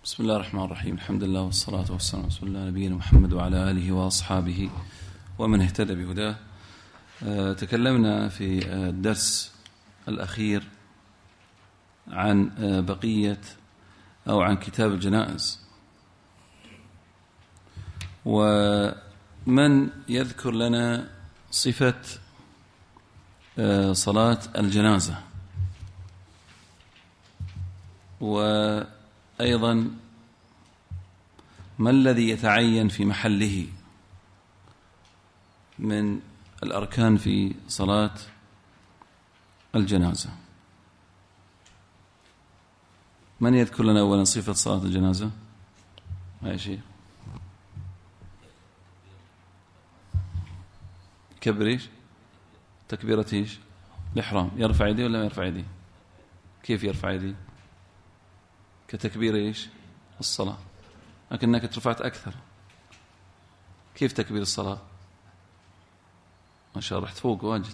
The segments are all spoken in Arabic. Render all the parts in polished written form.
بسم الله الرحمن الرحيم. الحمد لله والصلاة والسلام على رسول الله نبينا محمد وعلى آله وأصحابه ومن اهتدى بهداه. تكلمنا في الدرس الأخير عن بقية أو عن كتاب الجنائز، ومن يذكر لنا صفة صلاة الجنازة، وأيضا ما الذي يتعين في محله من الأركان في صلاة الجنازة؟ من يذكر لنا أولا صفة صلاة الجنازة؟ أي شيء كبر إيش؟ تكبيرة إيش؟ الإحرام. يرفع يديه ولا ما يرفع يديه؟ كيف يرفع يديه؟ كتكبير إيش؟ الصلاة، لكنك رفعت أكثر. كيف تكبير الصلاة؟ ما شاء الله رحت فوق واجد.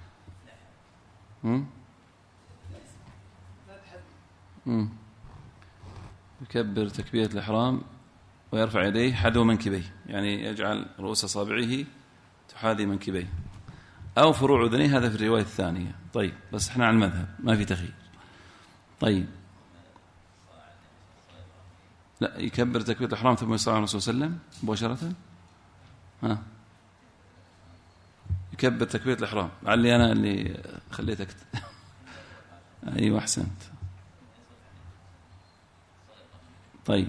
يكبر تكبيرة الإحرام ويرفع يديه حذو منكبيه، يعني يجعل رؤوس أصابعه تحاذي منكبيه أو فروع أذنيه، هذا في الرواية الثانية. طيب، بس احنا على المذهب ما في تغيير. طيب، لا، يكبر تكبيرة الإحرام ثم يصلي على الرسول صلى الله عليه وسلم مباشرة. يكبر تكبيرة الإحرام، علي أنا اللي خليتك أيوة أحسنت. طيب،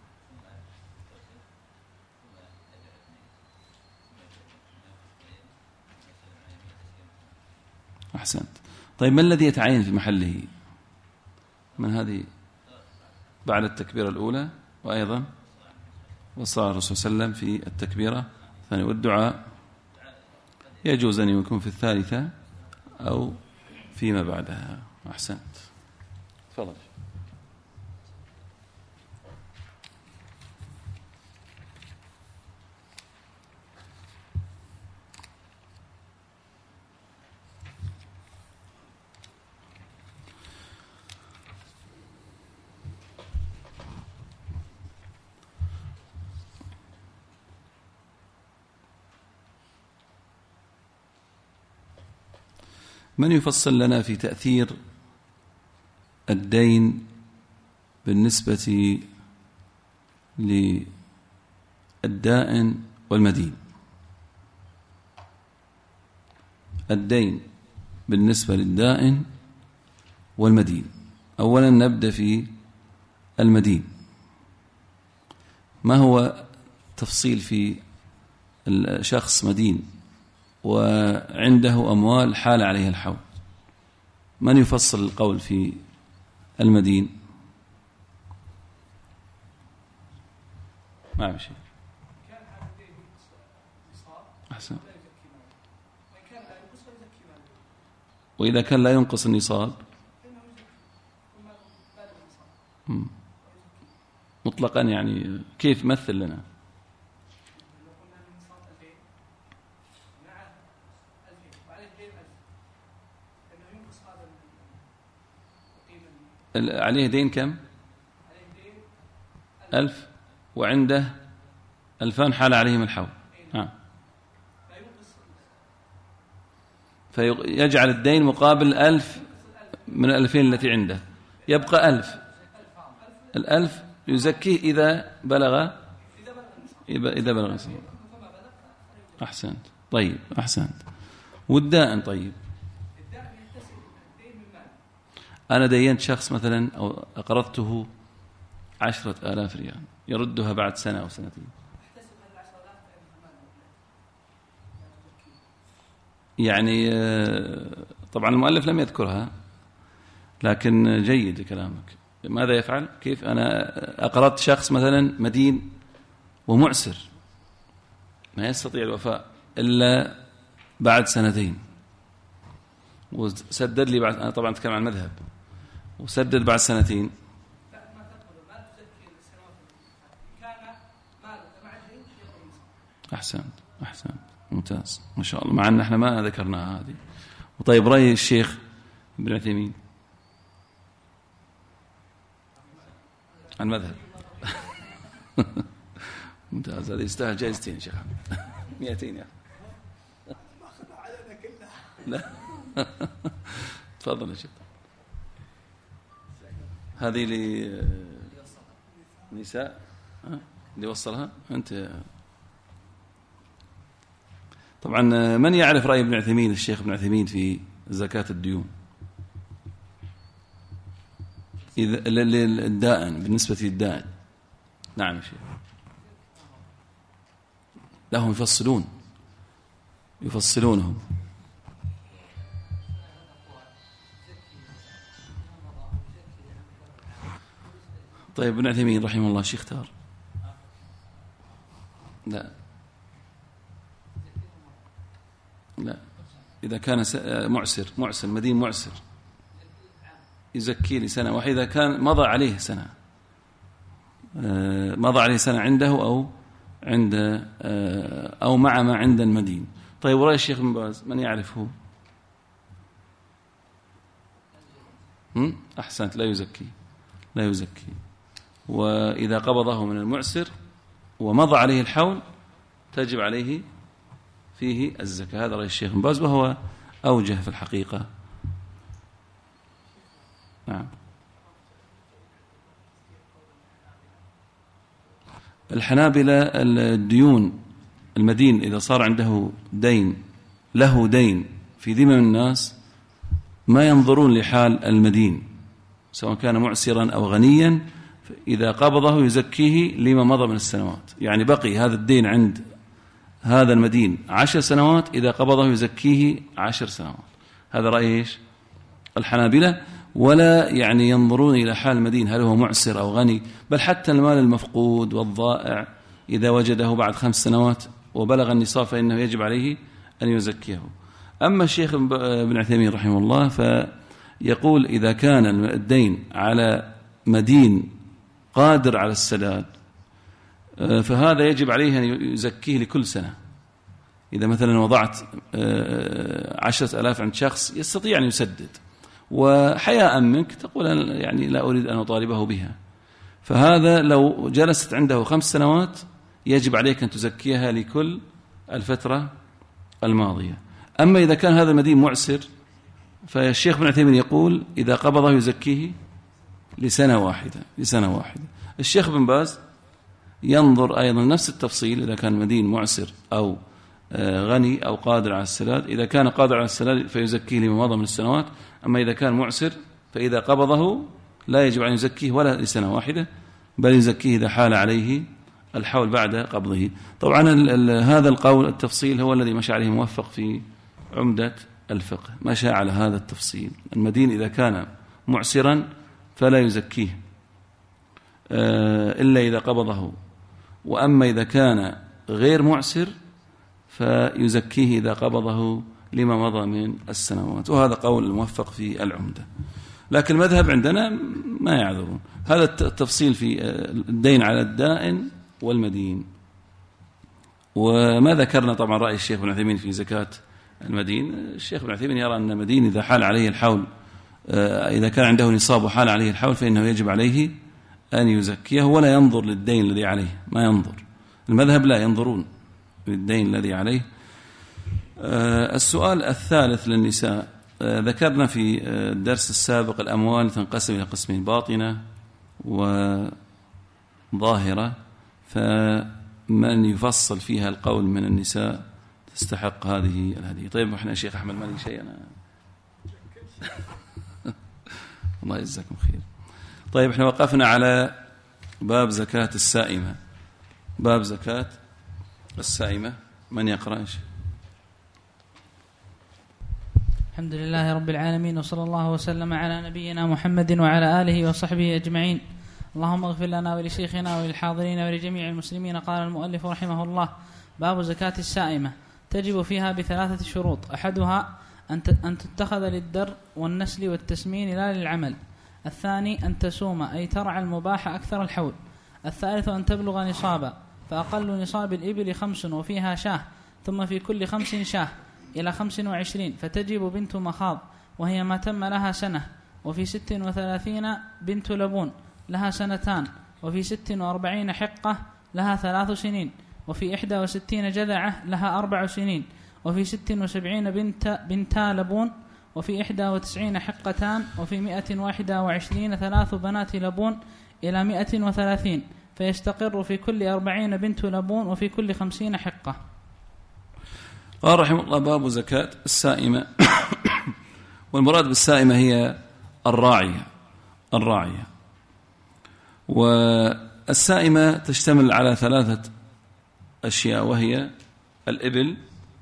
أحسنت. طيب، ما الذي يتعين في محله من هذه بعد التكبيرة الأولى، وأيضا والصلاة على الرسول صلى الله عليه وسلم في التكبيرة الثانية، والدعاء يجوز أن يكون في الثالثة أو فيما بعدها. أحسنت، تفضل. من يفصل لنا في تأثير الدين بالنسبة للدائن والمدين؟ الدين بالنسبة للدائن والمدين. أولا نبدأ في المدين. ما هو تفصيل في الشخص مدين وعنده أموال حال عليها الحول؟ من يفصل القول في المدين؟ ما شيء. أحسن. وإذا كان لا ينقص النصاب مطلقا، يعني كيف؟ مثل لنا. عليه دين كم؟ 1000 وعنده 2000 حال عليهم الحول. فيجعل الدين مقابل 1000 من 2000 التي عنده، يبقى 1000. 1000 يزكيه إذا بلغ النصاب. أحسنت. طيب، أحسنت. والدائن، طيب أنا دينت شخص مثلا أو أقرضته 10,000 ريال، يردها بعد سنة أو سنتين، يعني طبعا المؤلف لم يذكرها، لكن جيد كلامك. ماذا يفعل؟ كيف أنا أقرضت شخص مثلا مدين ومعسر ما يستطيع الوفاء إلا بعد سنتين، وسدد لي بعد، أنا طبعا أتكلم عن المذهب، وسدد بعد سنتين. أحسن، أحسن، ممتاز، ما شاء الله، مع أن احنا ما ذكرناها هذه. وطيب، رأي الشيخ ابن عثيمين عن مذهب ممتاز، هذا يستاهل جائزتين يا شيخ حمد. 200 يعني. لا. تفضل يا شيخ. هذه لنساء اللي وصلها أنت. طبعا من يعرف رأي ابن عثيمين، الشيخ ابن عثيمين في زكاة الديون إذا للدائن، بالنسبة للدائن؟ نعم يا شيخ. لهم يفصلونهم. طيب ابن عثيمين رحمه الله شو اختار؟ لا إذا كان معسر مدين معسر يزكي لسنة واحدة. إذا كان مضى عليه سنة عنده أو عند أو مع ما عند المدين. طيب ورأي الشيخ بن باز من يعرفه؟ أحسنت، لا يزكي. وإذا قبضه من المعسر ومضى عليه الحول تجب عليه فيه الزكاة. هذا رأي الشيخ بن باز وهو أوجه في الحقيقة. نعم. الحنابلة الديون المدين إذا صار عنده له دين في ذمم الناس ما ينظرون لحال المدين سواء كان معسرا أو غنيا، إذا قبضه يزكيه لما مضى من السنوات. يعني بقي هذا الدين عند هذا المدين 10 سنوات، إذا قبضه يزكيه 10 سنوات. هذا رأي الحنابلة. ولا يعني ينظرون إلى حال المدين هل هو معسر أو غني، بل حتى المال المفقود والضائع إذا وجده بعد 5 سنوات وبلغ النصاب فإنه يجب عليه أن يزكيه. أما الشيخ ابن عثيمين رحمه الله فيقول إذا كان الدين على مدين قادر على السداد فهذا يجب عليه أن يزكيه لكل سنة. إذا مثلا وضعت 10,000 عند شخص يستطيع أن يسدد، وحياء منك تقول يعني لا أريد أن أطالبه بها، فهذا لو جلست عنده 5 سنوات يجب عليك أن تزكيها لكل الفترة الماضية. أما إذا كان هذا المدين معسر فالشيخ ابن عثيمين يقول إذا قبضه يزكيه لسنة واحدة. الشيخ بن باز ينظر أيضا نفس التفصيل، إذا كان مدين معسر أو غني أو قادر على السداد. إذا كان قادر على السداد فيزكيه لما مضى من السنوات، أما إذا كان معسر فإذا قبضه لا يجب أن يزكيه ولا لسنة واحدة، بل يزكيه إذا حال عليه الحول بعد قبضه. طبعا هذا القول التفصيل هو الذي مشى عليه موفق في عمدة الفقه، مشى على هذا التفصيل. المدين إذا كان معسرا فلا يزكيه إلا إذا قبضه، وأما إذا كان غير معسر فيزكيه إذا قبضه لما مضى من السنوات. وهذا قول الموفق في العمدة. لكن المذهب عندنا ما يعذرون. هذا التفصيل في الدين على الدائن والمدين. وما ذكرنا طبعا رأي الشيخ ابن عثيمين في زكاة المدين. الشيخ ابن عثيمين يرى أن المدين إذا حال عليه الحول، إذا كان عنده نصاب وحال عليه الحول فإنه يجب عليه أن يزكيه ولا ينظر للدين الذي عليه. ما ينظر المذهب، لا ينظرون للدين الذي عليه. السؤال الثالث للنساء. ذكرنا في الدرس السابق الأموال تنقسم إلى قسمين: باطنة وظاهرة. فمن يفصل فيها القول من النساء تستحق هذه الهدية. طيب احنا شيخ أحمد ما لي شيء أنا. الله يجزاكم خير. طيب احنا وقفنا على باب زكاة السائمة. باب زكاة السائمة، من يقرأ؟ الحمد لله رب العالمين، وصلى الله وسلم على نبينا محمد وعلى آله وصحبه أجمعين. اللهم اغفر لنا ولشيخنا وللحاضرين ولجميع المسلمين. قال المؤلف رحمه الله: باب زكاة السائمة. تجب فيها ب3 شروط: أحدها أن تتخذ للدر والنسل والتسمين لا للعمل. الثاني أن تسوم أي ترعى المباح أكثر الحول. الثالث أن تبلغ نصابا، فأقل نصاب الإبل 5 وفيها شاه، ثم في كل 5 شاه إلى 25، فتجب بنت مخاض وهي ما تم لها سنة. وفي 36 بنت لبون لها 2 سنة، وفي 46 حقة لها 3 سنين، وفي 61 جذعة لها 4 سنين، وفي 76 بنتا لبون، وفي 91 حقتان، وفي 121 3 بنات لبون إلى 130، فيستقر في كل 40 بنت لبون، وفي كل 50 حقة. قال رحمه الله: باب زكاة السائمة. والمراد بالسائمة هي الراعية. والسائمة تشتمل على 3 أشياء، وهي الإبل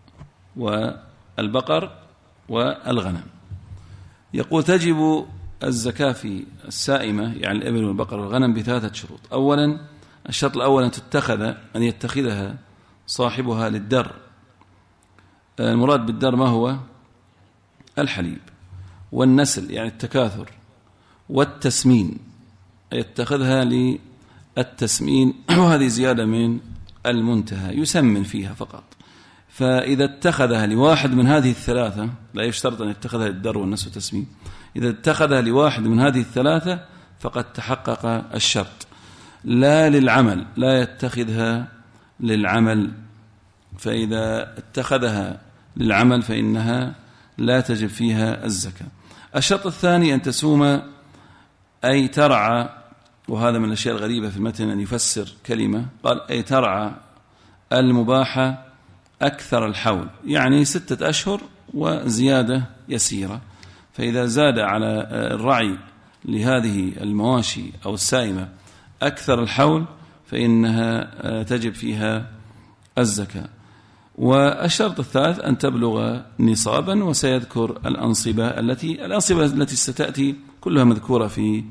والبقر والغنم. يقول: تجب الزكاة في السائمة، يعني الإبل والبقر والغنم، ب3 شروط. أولا، الشرط الأول أن يتخذها صاحبها للدر. المراد بالدر ما هو؟ الحليب، والنسل يعني التكاثر، والتسمين، يتخذها للتسمين، وهذه زيادة من المنتهى، يسمن فيها فقط. فإذا اتخذها لواحد من هذه ال3، لا يشترط أن يتخذها للدر والنسل والتسمين، إذا اتخذها لواحد من هذه ال3 فقد تحقق الشرط. لا للعمل، لا يتخذها للعمل، فإذا اتخذها للعمل فإنها لا تجب فيها الزكاة. الشرط الثاني أن تسوم، أي ترعى، وهذا من الأشياء الغريبة في المتن أن يفسر كلمة، قال: أي ترعى المباحة أكثر الحول، يعني 6 أشهر وزيادة يسيرة. فإذا زاد على الرعي لهذه المواشي أو السائمة أكثر الحول فإنها تجب فيها الزكاة. والشرط الثالث أن تبلغ نصابا، وسيذكر الأنصبة التي ستأتي كلها مذكورة في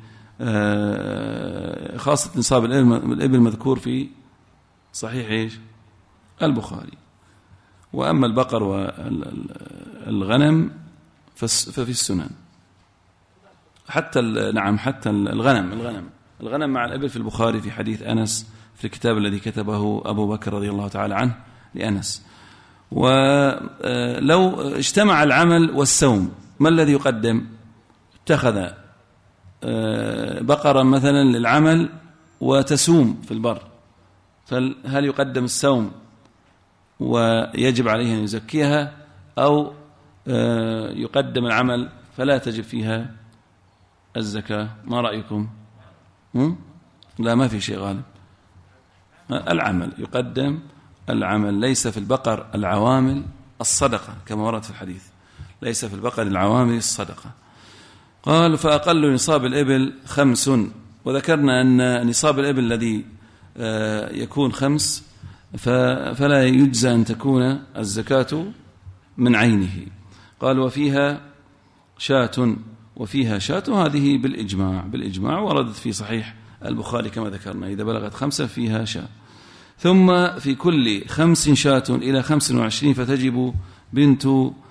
خاصة نصاب الإبل مذكور في صحيح البخاري. وأما البقر والغنم ففي السنن. حتى الغنم مع الإبل في البخاري في حديث أنس في الكتاب الذي كتبه أبو بكر رضي الله تعالى عنه لأنس. ولو اجتمع العمل والسوم ما الذي يقدم؟ اتخذ بقرا مثلا للعمل وتسوم في البر، فهل يقدم السوم ويجب عليه أن يزكيها، أو يقدم العمل فلا تجب فيها الزكاة؟ ما رأيكم؟ لا، ما في شيء غالب. العمل يقدم العمل. ليس في البقر العوامل الصدقة كما ورد في الحديث، ليس في البقر العوامل الصدقة. قال: فأقل نصاب الإبل 5. وذكرنا أن نصاب الإبل الذي يكون 5 فلا يجزى أن تكون الزكاة من عينه. قال: وفيها شاة، هذه بالإجماع وردت في صحيح البخاري كما ذكرنا، إذا بلغت 5 فيها شاة. ثم في كل 5 شاة إلى 25 فتجب بنت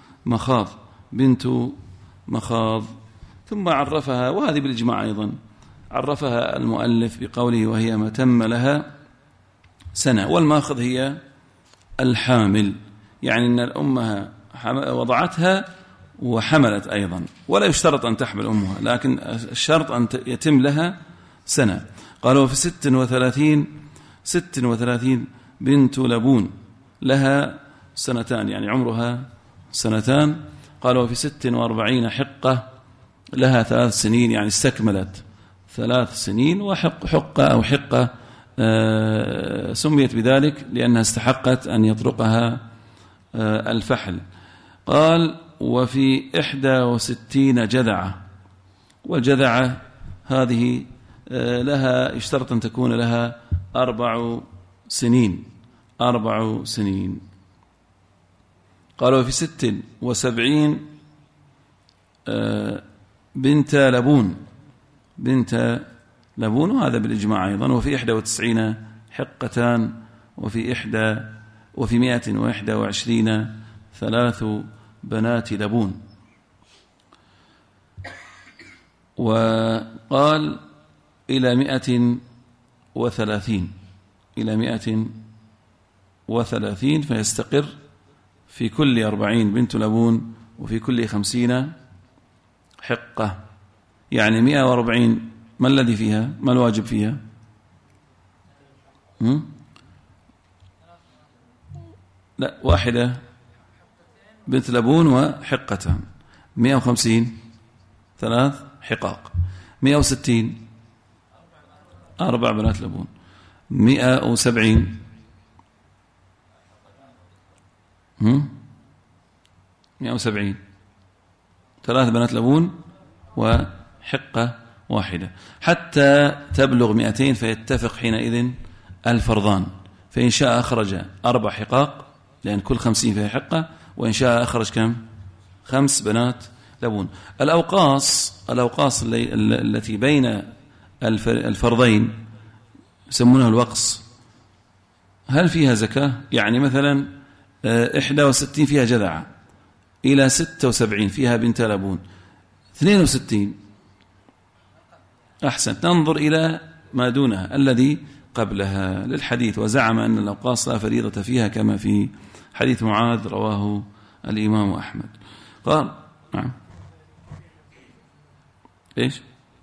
مخاض. ثم عرفها، وهذه بالإجماع أيضا، عرفها المؤلف بقوله: وهي ما تم لها سنة. والماخذ هي الحامل، يعني أن الأمها وضعتها وحملت أيضا، ولا يشترط أن تحمل أمها، لكن الشرط أن يتم لها سنة. قالوا: في 36 بنت لبون لها 2 سنين، يعني عمرها 2 سنين. قالوا: في 46 حقة لها 3 سنين، يعني استكملت 3 سنين. وحقة أو حقة سميت بذلك لأنها استحقت أن يطرقها الفحل. قال: وفي 61 جذعة، والجذعة هذه لها يشترط أن تكون لها 4 سنين. قالوا: في 76 بنت لبون، وهذا بالإجماع أيضا. وفي 91 حقتان، وفي 121 3 بنات لبون. وقال: إلى 130 فيستقر في كل 40 بنت لبون، وفي كل 50 حقة، يعني 140. ما الذي فيها؟ ما الواجب فيها؟ لا، واحدة بنت لبون وحقتان. 150 3 حقاق. 160 4 بنات لبون. 170 170 3 بنات لبون وحقة واحدة، حتى تبلغ 200 فيتفق حينئذ الفرضان. فإن شاء أخرج 4 حقاق، لأن كل 50 فيها حقة، وإن شاء أخرج كم؟ 5 بنات لبون. الأوقاص التي بين الفرضين يسمونها الوقص. هل فيها زكاة؟ يعني مثلا 61 فيها جذعة، إلى 76 فيها بنت لبون، 62 أحسن، تنظر إلى ما دونها الذي قبلها للحديث. وزعم أن الأوقاص لا فريضة فيها كما في حديث معاذ رواه الإمام أحمد. قال نعم. إيش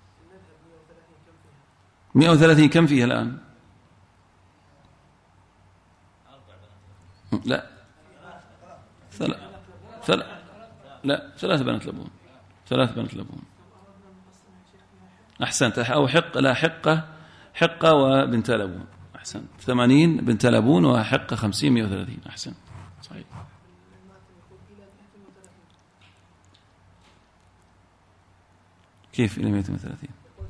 130 كم فيها الآن؟ لا 3 بنات لبون. 3 بنات لبون أحسنت. أو لا حقة وبنت لبون. أحسنت. 80 بنت لبون وحقة 50 130. أحسن صحيح. كيف إلى 130؟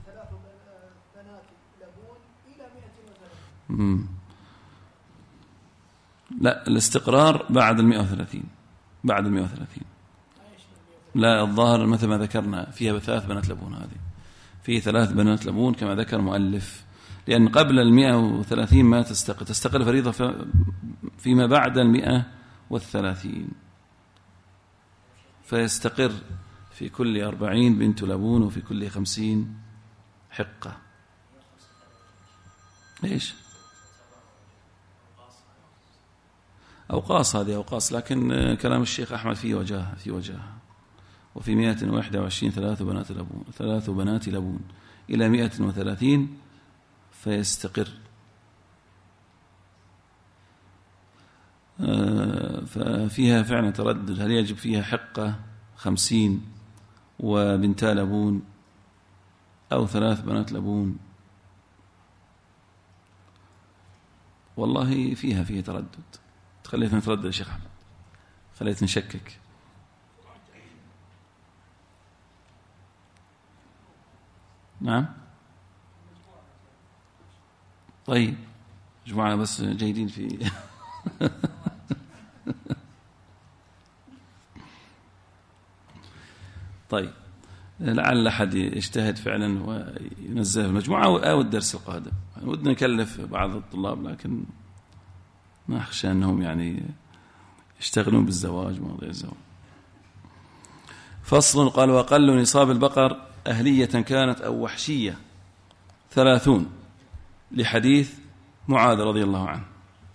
لا، الاستقرار بعد 130. بعد 130. لا، الظاهر مثل ما ذكرنا فيها 3 بنات لبون. هذه فيه 3 بنات لبون كما ذكر مؤلف، لأن قبل 130 ما تستقر فريضة فيما بعد 130 فيستقر في كل 40 بنت لبون وفي كل 50 حقة. إيش أوقاص؟ هذه أوقاص، لكن كلام الشيخ أحمد فيه وجاهة. وفي 121 3 بنات لبون إلى 130 فيستقر. ففيها فعلا تردد، هل يجب فيها حقة 50 وبنتا لبون أو 3 بنات لبون؟ والله فيها تردد. خليتنا نتردد يا شيخ أحمد، خليتنا نشكك. نعم طيب جماعة بس جيدين في طيب لعل أحد يجتهد فعلا وينزل المجموعة أو الدرس القادم. ودنا نكلف بعض الطلاب، لكن ما أخشى أنهم يعني يشتغلون بالزواج ومواضيع الزواج. فصل. قال: وأقل نصاب البقر أهلية كانت أو وحشية 30، لحديث معاذ رضي الله عنه.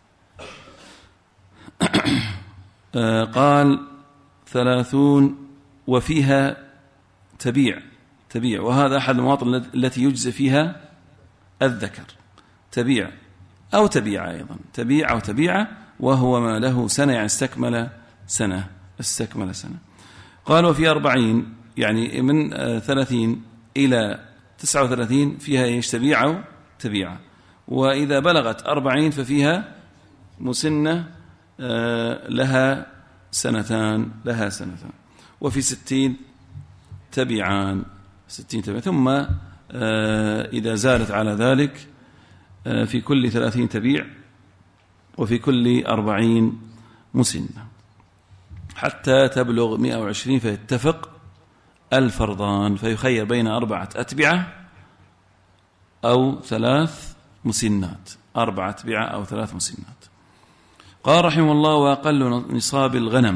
قال 30 وفيها تبيع، وهذا أحد المواطن التي يجزي فيها الذكر، تبيع أو تبيع، أيضا تبيع أو تبيعة، وهو ما له سنة، يعني استكمل سنة. قال: وفي 40، يعني من 30 إلى 39 فيها إيش؟ تبيع أو تبيعة. وإذا بلغت 40 ففيها مسنة لها سنتان. وفي 60 تبيعان، ثم إذا زادت على ذلك في كل 30 تبيع، وفي كل 40 مسنة، حتى تبلغ 120 فيتفق الفرضان، فيخير بين 4 أتبعة أو 3 مسنات. 4 أتبعة أو 3 مسنات. قال رحمه الله: وأقل نصاب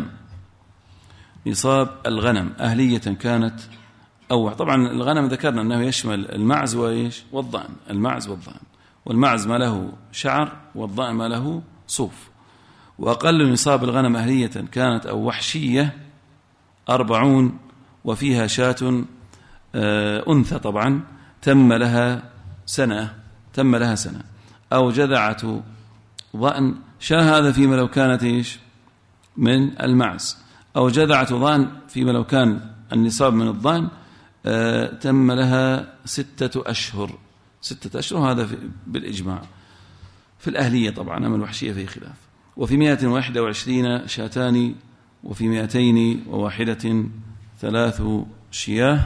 الغنم أهلية كانت أو، طبعا الغنم ذكرنا أنه يشمل المعز والضأن. والمعز ما له شعر، والضأن ما له صوف. وأقل نصاب الغنم أهلية كانت أو وحشية 40، وفيها شاة أنثى طبعا تم لها سنة، أو جذعة ضأن. شاة هذا فيما لو كانت إيش من المعز، أو جذعة ضأن فيما لو كان النصاب من الضأن تم لها 6 أشهر. 6 أشهر هذا بالإجماع. في الأهلية طبعا، أما الوحشية فيه خلاف. وفي 121 شاتان، وفي 201 3 شياه،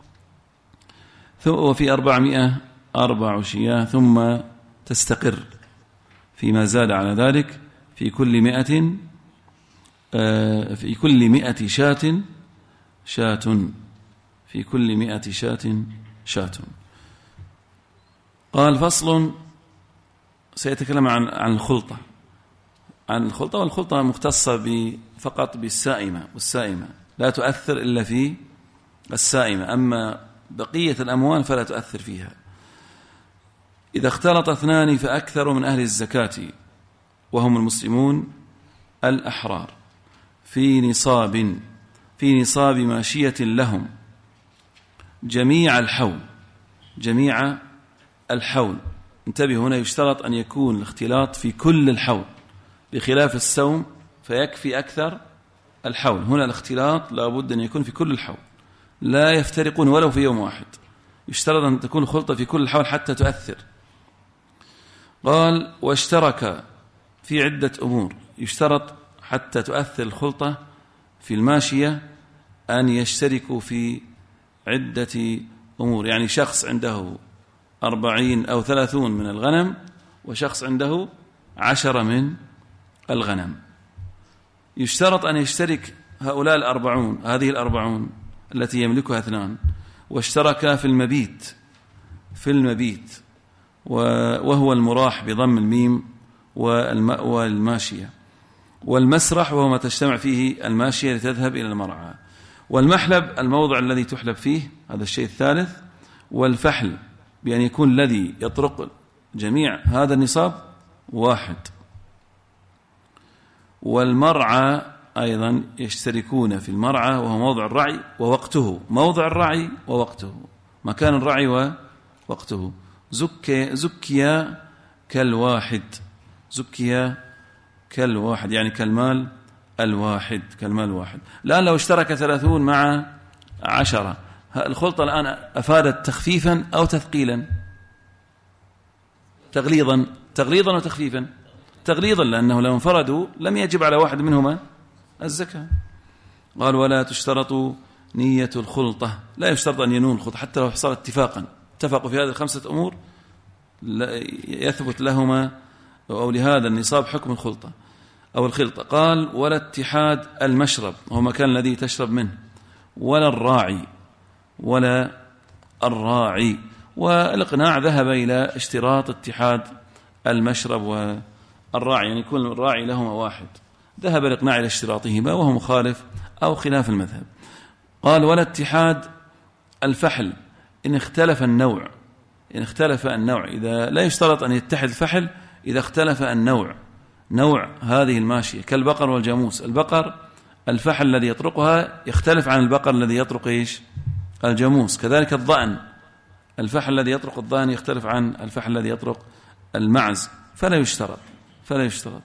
وفي 400 4 شياه، ثم تستقر فيما زاد على ذلك في كل 100 شاة شاة، في كل 100 شاة شاة. قال فصل، سيتكلم عن الخلطة. والخلطة مختصة فقط بالسائمة، والسائمة لا تؤثر إلا في السائمة، أما بقية الأموال فلا تؤثر فيها. إذا اختلط 2 فأكثر من أهل الزكاة وهم المسلمون الأحرار في نصاب ماشية لهم جميع الحول. انتبه، هنا يشترط أن يكون الاختلاط في كل الحول، بخلاف السوم فيكفي أكثر الحول. هنا الاختلاط لابد أن يكون في كل الحول، لا يفترقون ولو في يوم واحد. يشترط أن تكون الخلطة في كل الحول حتى تؤثر. قال واشترك في عدة أمور. يشترط حتى تؤثر الخلطة في الماشية أن يشتركوا في عدة أمور. يعني شخص عنده 40 أو 30 من الغنم، وشخص عنده 10 من الغنم. يشترط أن يشترك هؤلاء 40، هذه 40 التي يملكها 2، واشترك في المبيت وهو المراح بضم الميم والماشية، والمسرح وهو ما تجتمع فيه الماشية لتذهب إلى المرعى، والمحلب الموضع الذي تحلب فيه، هذا الشيء الثالث، والفحل بأن يكون الذي يطرق جميع هذا النصاب 1. والمرعى أيضا يشتركون في المرعى وهو موضع الرعي ووقته، موضع الرعي ووقته، مكان الرعي ووقته. زكيا كالواحد، يعني كالمال الواحد. الآن لو اشترك 30 مع 10، الخلطة الآن أفادت تخفيفا أو تثقيلا؟ تغليظا وتخفيفا. تغليظا، لأنه لو انفردوا لم يجب على واحد منهما الزكاة. قال ولا تشترط نية الخلطة، لا يشترط أن ينون الخلطة حتى لو حصل اتفقوا في هذه 5 أمور يثبت لهما أو لهذا النصاب حكم الخلطة أو الخلطة. قال ولا اتحاد المشرب، هو مكان الذي تشرب منه، ولا الراعي. والإقناع ذهب إلى اشتراط اتحاد المشرب والراعي، يعني يكون الراعي لهما 1. ذهب الإقناع إلى اشتراطهما وهو مخالف أو خلاف المذهب. قال ولا اتحاد الفحل إن اختلف النوع. إذا لا يشترط أن يتحد الفحل إذا اختلف النوع، نوع هذه الماشية كالبقر والجاموس. البقر الفحل الذي يطرقها يختلف عن البقر الذي يطرق الجاموس. كذلك الضأن، الفحل الذي يطرق الضأن يختلف عن الفحل الذي يطرق المعز، فلا يشترط.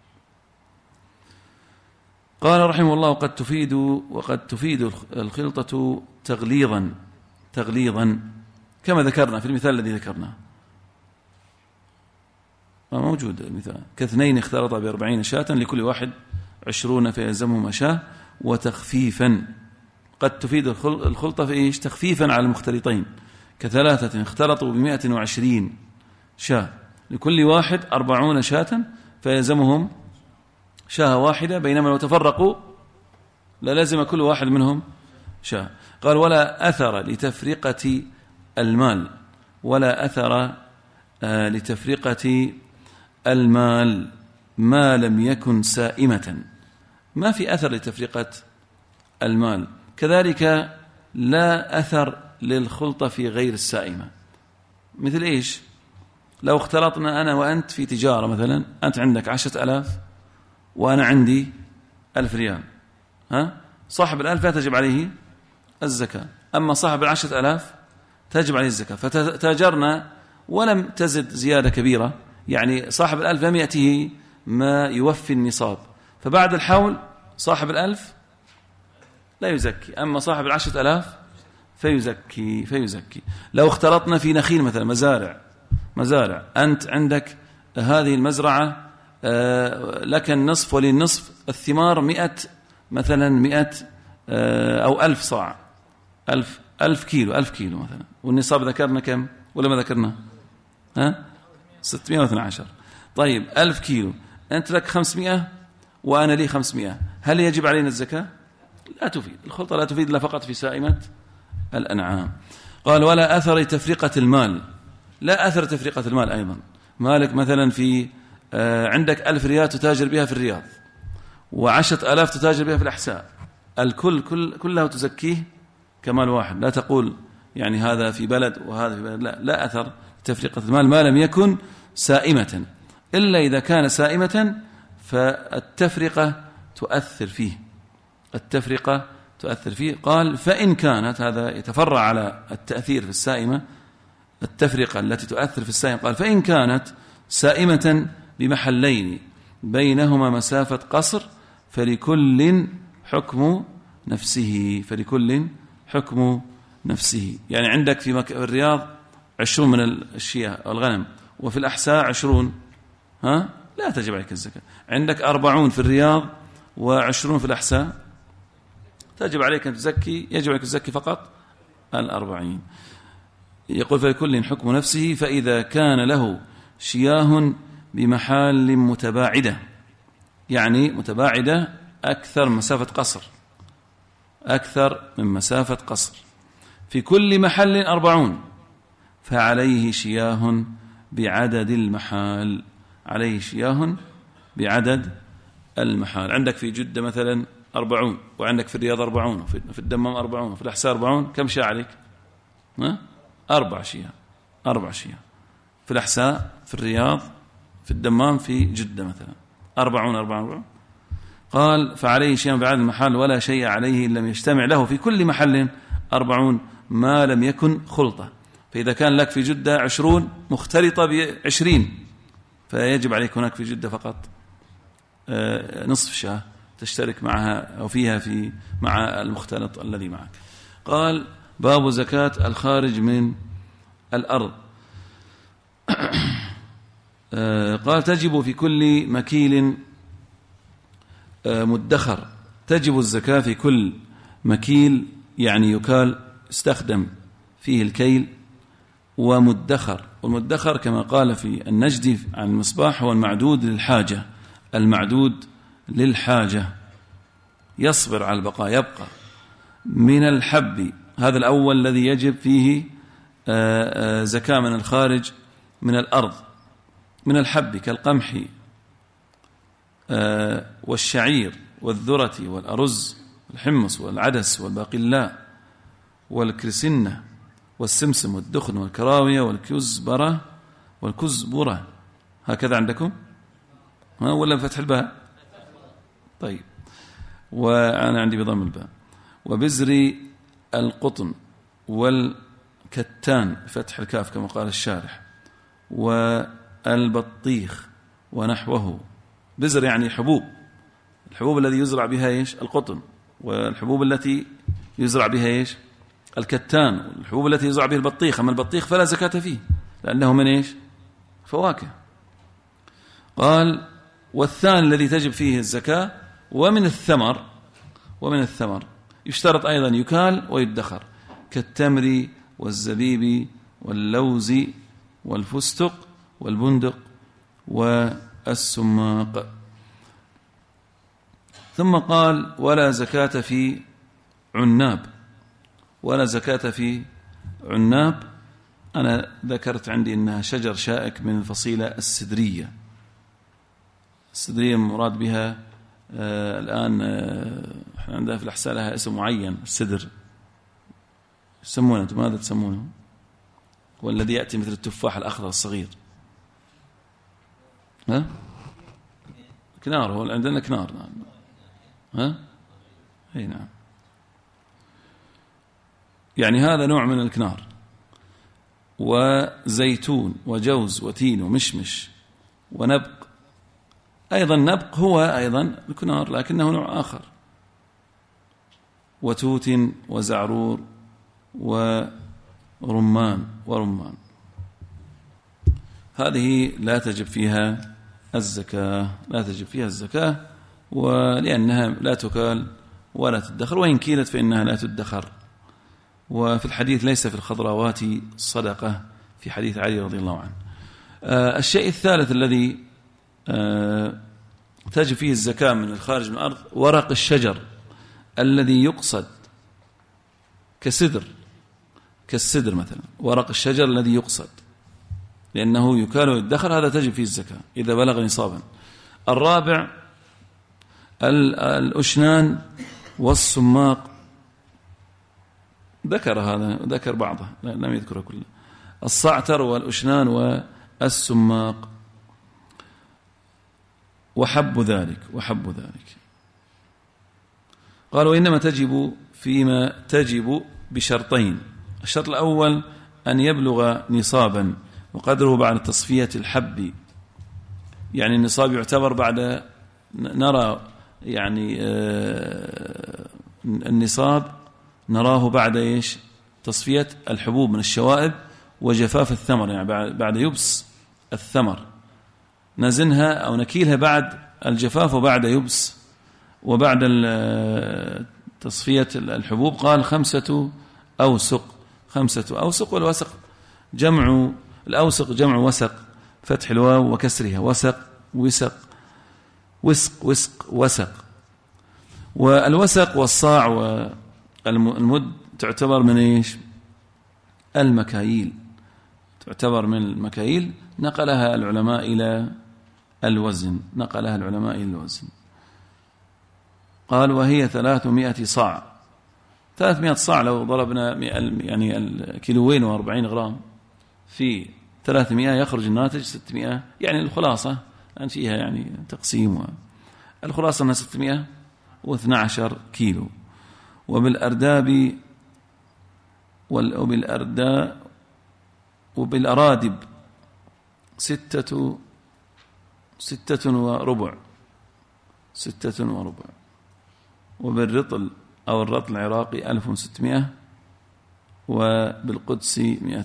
قال رحمه الله وقد تفيد الخلطة تغليظا كما ذكرنا في المثال الذي ذكرناه، موجود المثال، ك2 اختلط ب40 شاة لكل واحد 20 فيلزمهما شاة. وتخفيفا، قد تفيد الخلطة في إيش؟ تخفيفا على المختلطين، ك3 اختلطوا ب120 شاة لكل واحد 40 شاة فيلزمهم شاة واحدة، بينما لو تفرقوا لازم كل واحد منهم شاة. قال ولا أثر لتفرقة المال، لتفرقة المال ما لم يكن سائمة، ما في أثر لتفرقة المال. كذلك لا أثر للخلطة في غير السائمة. مثل إيش؟ لو اختلطنا أنا وأنت في تجارة مثلا، أنت عندك 10,000 وأنا عندي 1000 ريال، صاحب 1000 لا تجب عليه الزكاة، أما صاحب 10,000 تجب عليه الزكاة. فتاجرنا ولم تزد زيادة كبيرة يعني صاحب 1000 لم يأته ما يوفي النصاب، فبعد الحول صاحب 1000 لا يزكي، أما صاحب 10,000 فيزكي. لو اختلطنا في نخيل مثلا، مزارع، أنت عندك هذه المزرعة لك النصف ولي النصف، الثمار 100 مثلا 100 أو 1000 صاع، 1000 كيلو مثلا، والنصاب ذكرنا كم ولا ما ذكرنا؟ 612. طيب 1000 كيلو، أنت لك 500 وأنا لي 500، هل يجب علينا الزكاة؟ لا تفيد، الخلطة لا تفيد إلا فقط في سائمة الأنعام. قال ولا أثر تفرقة المال، لا أثر تفرقة المال أيضا. مالك مثلا في عندك 1000 ريال تتاجر بها في الرياض، و10,000 تتاجر بها في الأحساء، كلها تزكيه كمال واحد، لا تقول يعني هذا في بلد وهذا في بلد، لا أثر تفرقة المال ما لم يكن سائمة، إلا إذا كان سائمة فالتفرقة تؤثر فيه. قال فإن كانت، هذا يتفرع على التأثير في السائمة، التفرقة التي تؤثر في السائمة. قال فإن كانت سائمة بمحلين بينهما مسافة قصر فلكل حكم نفسه. يعني عندك في الرياض 20 من الشياه أو الغنم، وفي الأحساء 20، لا تجب عليك الزكاة. عندك 40 في الرياض و20 في الأحساء، تجب عليك أن تزكي، يجب عليك تزكي فقط 40. يقول فلكل حكم نفسه. فإذا كان له شياه بمحال متباعدة، يعني متباعدة أكثر من مسافة قصر، في كل محل 40، فعليه شياه بعدد المحال. عندك في جدة مثلا 40، وعندك في الرياض 40، وفي الدمام 40، وفي الأحساء 40، كم شاء عليك؟ 4 شياه. في الأحساء، في الرياض، في الدمام، في جدة مثلا 40. قال فعليه شيء بعدد المحال ولا شيء عليه إن لم يجتمع له في كل محل 40 ما لم يكن خلطة. فإذا كان لك في جدة 20 مختلطة ب20، فيجب عليك هناك في جدة فقط نصف شاة تشترك معها أو فيها مع المختلط الذي معك. قال باب زكاة الخارج من الأرض. قال تجب في كل مكيل مدخر، تجب الزكاة في كل مكيل، يعني يكال استخدم فيه الكيل، ومدخر. والمدخر كما قال في النجدي عن المصباح هو المعدود للحاجة، يصبر على البقاء، يبقى من الحب. هذا الأول الذي يجب فيه زكاة من الخارج من الأرض، من الحب كالقمح والشعير والذرة والأرز والحمص والعدس والباقلاء والكرسنة والسمسم والدخن والكراوية والكزبرة. هكذا عندكم ولا فتح الباء؟ طيب، وأنا عندي بضم الباء. وبزر القطن والكتان فتح الكاف كما قال الشارح، والبطيخ ونحوه. بزر يعني الحبوب الذي يزرع بها إيش؟ القطن، والحبوب التي يزرع بها إيش؟ الكتان، والحبوب التي يزرع بها البطيخ. أما البطيخ فلا زكاة فيه لأنه من إيش؟ فواكه. قال والثاني الذي تجب فيه الزكاة ومن الثمر يشترط أيضا يكال ويدخر، كالتمر والزبيب واللوز والفستق والبندق والسماق. ثم قال ولا زكاة في عناب. أنا ذكرت عندي أنها شجر شائك من الفصيلة السدرية. السدرية مراد بها الآن احنا عندنا في الأحساء لها اسم معين، السدر يسمونه، أنتم ماذا تسمونه؟ والذي يأتي مثل التفاح الأخضر الصغير، كنار. هو عندنا كنار. أي نعم، يعني هذا نوع من الكنار. وزيتون وجوز وتين ومشمش ونبق. أيضا نبق هو أيضا الكنار لكنه نوع آخر، وتوت وزعرور ورمان هذه لا تجب فيها الزكاة، ولأنها لا تكال ولا تدخر، وإن كيلت فإنها لا تدخر. وفي الحديث ليس في الخضروات صدقة في حديث علي رضي الله عنه. الشيء الثالث الذي تجب فيه الزكاة من الخارج من الأرض ورق الشجر الذي يقصد كالسدر مثلا، ورق الشجر الذي يقصد لأنه يكال ويدخر، هذا تجب فيه الزكاة إذا بلغ نصابا. الرابع الأشنان والسماق، ذكر بعضه لم يذكره كله. الصعتر والأشنان والسماق وحب ذلك. قالوا إنما تجب فيما تجب بشرطين: الشرط الأول أن يبلغ نصابا وقدره بعد تصفية الحب، يعني النصاب يعتبر بعد، نرى يعني النصاب نراه بعد إيش؟ تصفية الحبوب من الشوائب وجفاف الثمر، يعني بعد يبس الثمر نزنها أو نكيلها بعد الجفاف وبعد يبس وبعد تصفية الحبوب. قال 5 أوسق. والوسق جمع الأوسق جمع وسق، فتح الواو وكسرها، وسق وسق. والوسق والصاع والمد تعتبر من إيش؟ المكاييل، تعتبر من المكاييل. نقلها العلماء إلى الوزن. قال وهي 300 صاع. 300 صاع لو ضربنا يعني الكيلوين و40 غرام في 300 يخرج الناتج 600. يعني الخلاصة أن فيها يعني تقسيم، الخلاصة أنها 612 كيلو. وبالأرادب 6 وربع. وبالرطل أو الرطل العراقي 1600. وبالقدس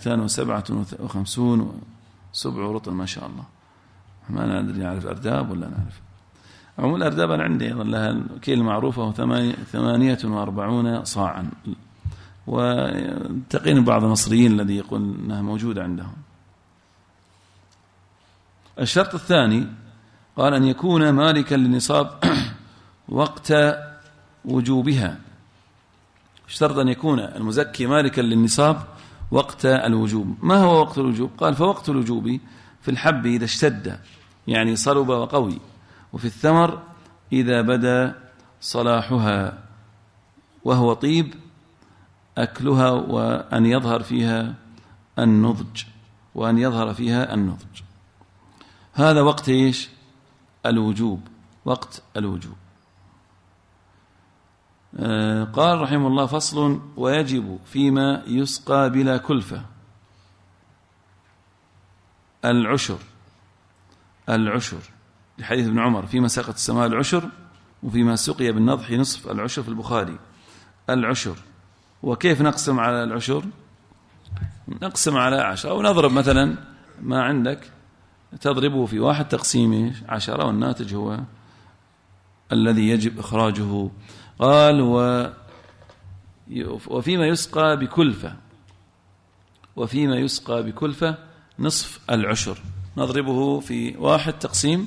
257 و7 رطل. ما شاء الله، ما ندري نعرف أرداب ولا نعرف. عموم الأرداب أنا عندي لها كيل معروفة 48 صاعا، وتقين بعض المصريين الذي يقول أنها موجودة عندهم. الشرط الثاني قال أن يكون مالكا للنصاب وقت وجوبها. اشترط أن يكون المزكي مالكا للنصاب وقت الوجوب. ما هو وقت الوجوب؟ قال فوقت الوجوب في الحب إذا اشتد يعني صلب وقوي، وفي الثمر إذا بدا صلاحها وهو طيب أكلها، وأن يظهر فيها النضج. هذا وقت إيش؟ الوجوب. وقت الوجوب. قال رحمه الله: فصل: ويجب فيما يسقى بلا كلفة العشر لحديث ابن عمر: فيما سقت السماء العشر، وفيما سقي بالنضح نصف العشر في البخاري. العشر. وكيف نقسم على العشر؟ نقسم على 10، أو نضرب مثلا ما عندك تضربه في 1 تقسيم 10، والناتج هو الذي يجب إخراجه. قال وفيما يسقى بكلفة نصف العشر، نضربه في 1 تقسيم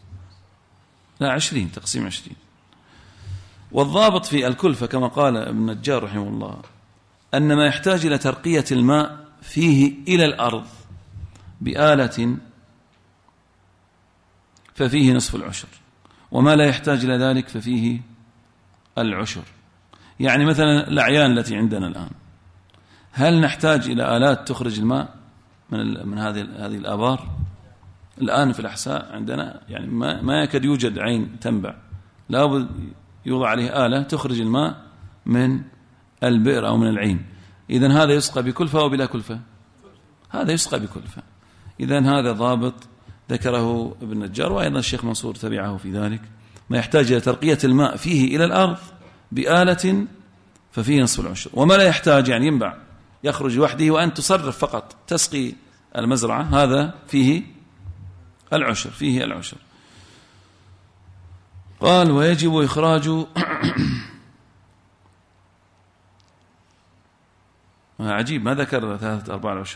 20 تقسيم 20. والضابط في الكلفة كما قال ابن النجار رحمه الله أن ما يحتاج إلى ترقية الماء فيه إلى الأرض بآلة ففيه نصف العشر، وما لا يحتاج إلى ذلك ففيه العشر. يعني مثلا الأعيان التي عندنا الآن، هل نحتاج إلى آلات تخرج الماء من هذه الآبار؟ الآن في الأحساء عندنا يعني ما يكاد يوجد عين تنبع، لابد يوضع عليه آلة تخرج الماء من البئر أو من العين. إذن هذا يسقى بكلفة أو بلا كلفة؟ هذا يسقى بكلفة. إذن هذا ضابط ذكره ابن النجار وأيضا الشيخ منصور تبعه في ذلك. ما يحتاج إلى ترقية الماء فيه إلى الأرض بآلة ففيه نصف العشر، وما لا يحتاج يعني ينبع يخرج وحده وأن تصرف فقط تسقي المزرعة، هذا فيه العشر، فيه العشر. قال ويجب إخراج عجيب ما ذكر 3/4 العشر.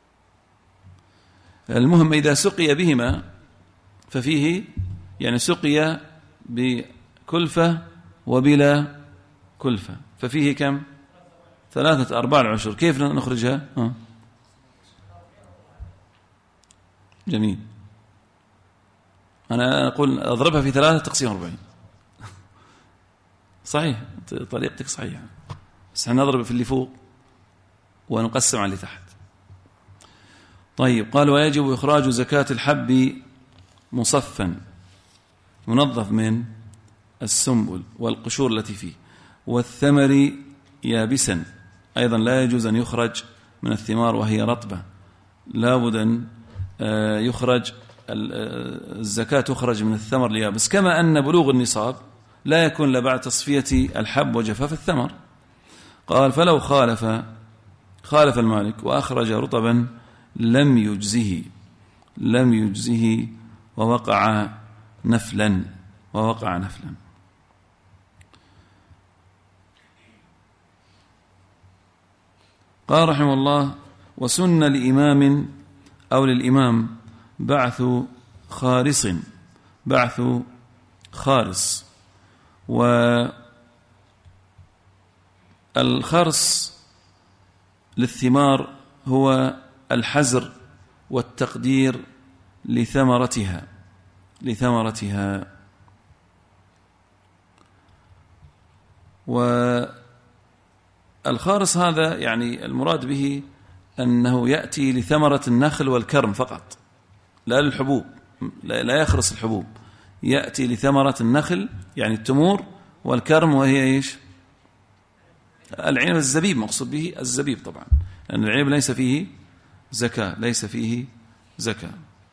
المهم إذا سقي بهما ففيه يعني سقي بكلفة وبلا كلفة ففيه كم؟ 3/4 العشر. كيف نخرجها؟ جميل. أنا أقول أضربها في 3 تقسيم 40. صحيح، طريقتك صحيحة، بس نضرب في اللي فوق ونقسم على اللي تحت. طيب قال ويجب إخراج زكاة الحب مصفا منظف من السنبل والقشور التي فيه، والثمر يابسا، أيضا لا يجوز أن يخرج من الثمار وهي رطبة، لا بد أن يخرج الزكاة تخرج من الثمر اليابس، كما أن بلوغ النصاب لا يكون إلا بعد تصفية الحب وجفاف الثمر. قال فلو خالف المالك وأخرج رطبا لم يجزه ووقع نفلا. قال رحمه الله وسن لإمام أو للإمام بعث خارص. والخرص للثمار هو الحزر والتقدير لثمرتها. والخارص هذا يعني المراد به أنه يأتي لثمرة النخل والكرم فقط، لا للحبوب، لا يخرص الحبوب، يأتي لثمرة النخل يعني التمور والكرم، وهي إيش؟ العنب، الزبيب، مقصود به الزبيب طبعا، لأن العنب ليس فيه زكاة.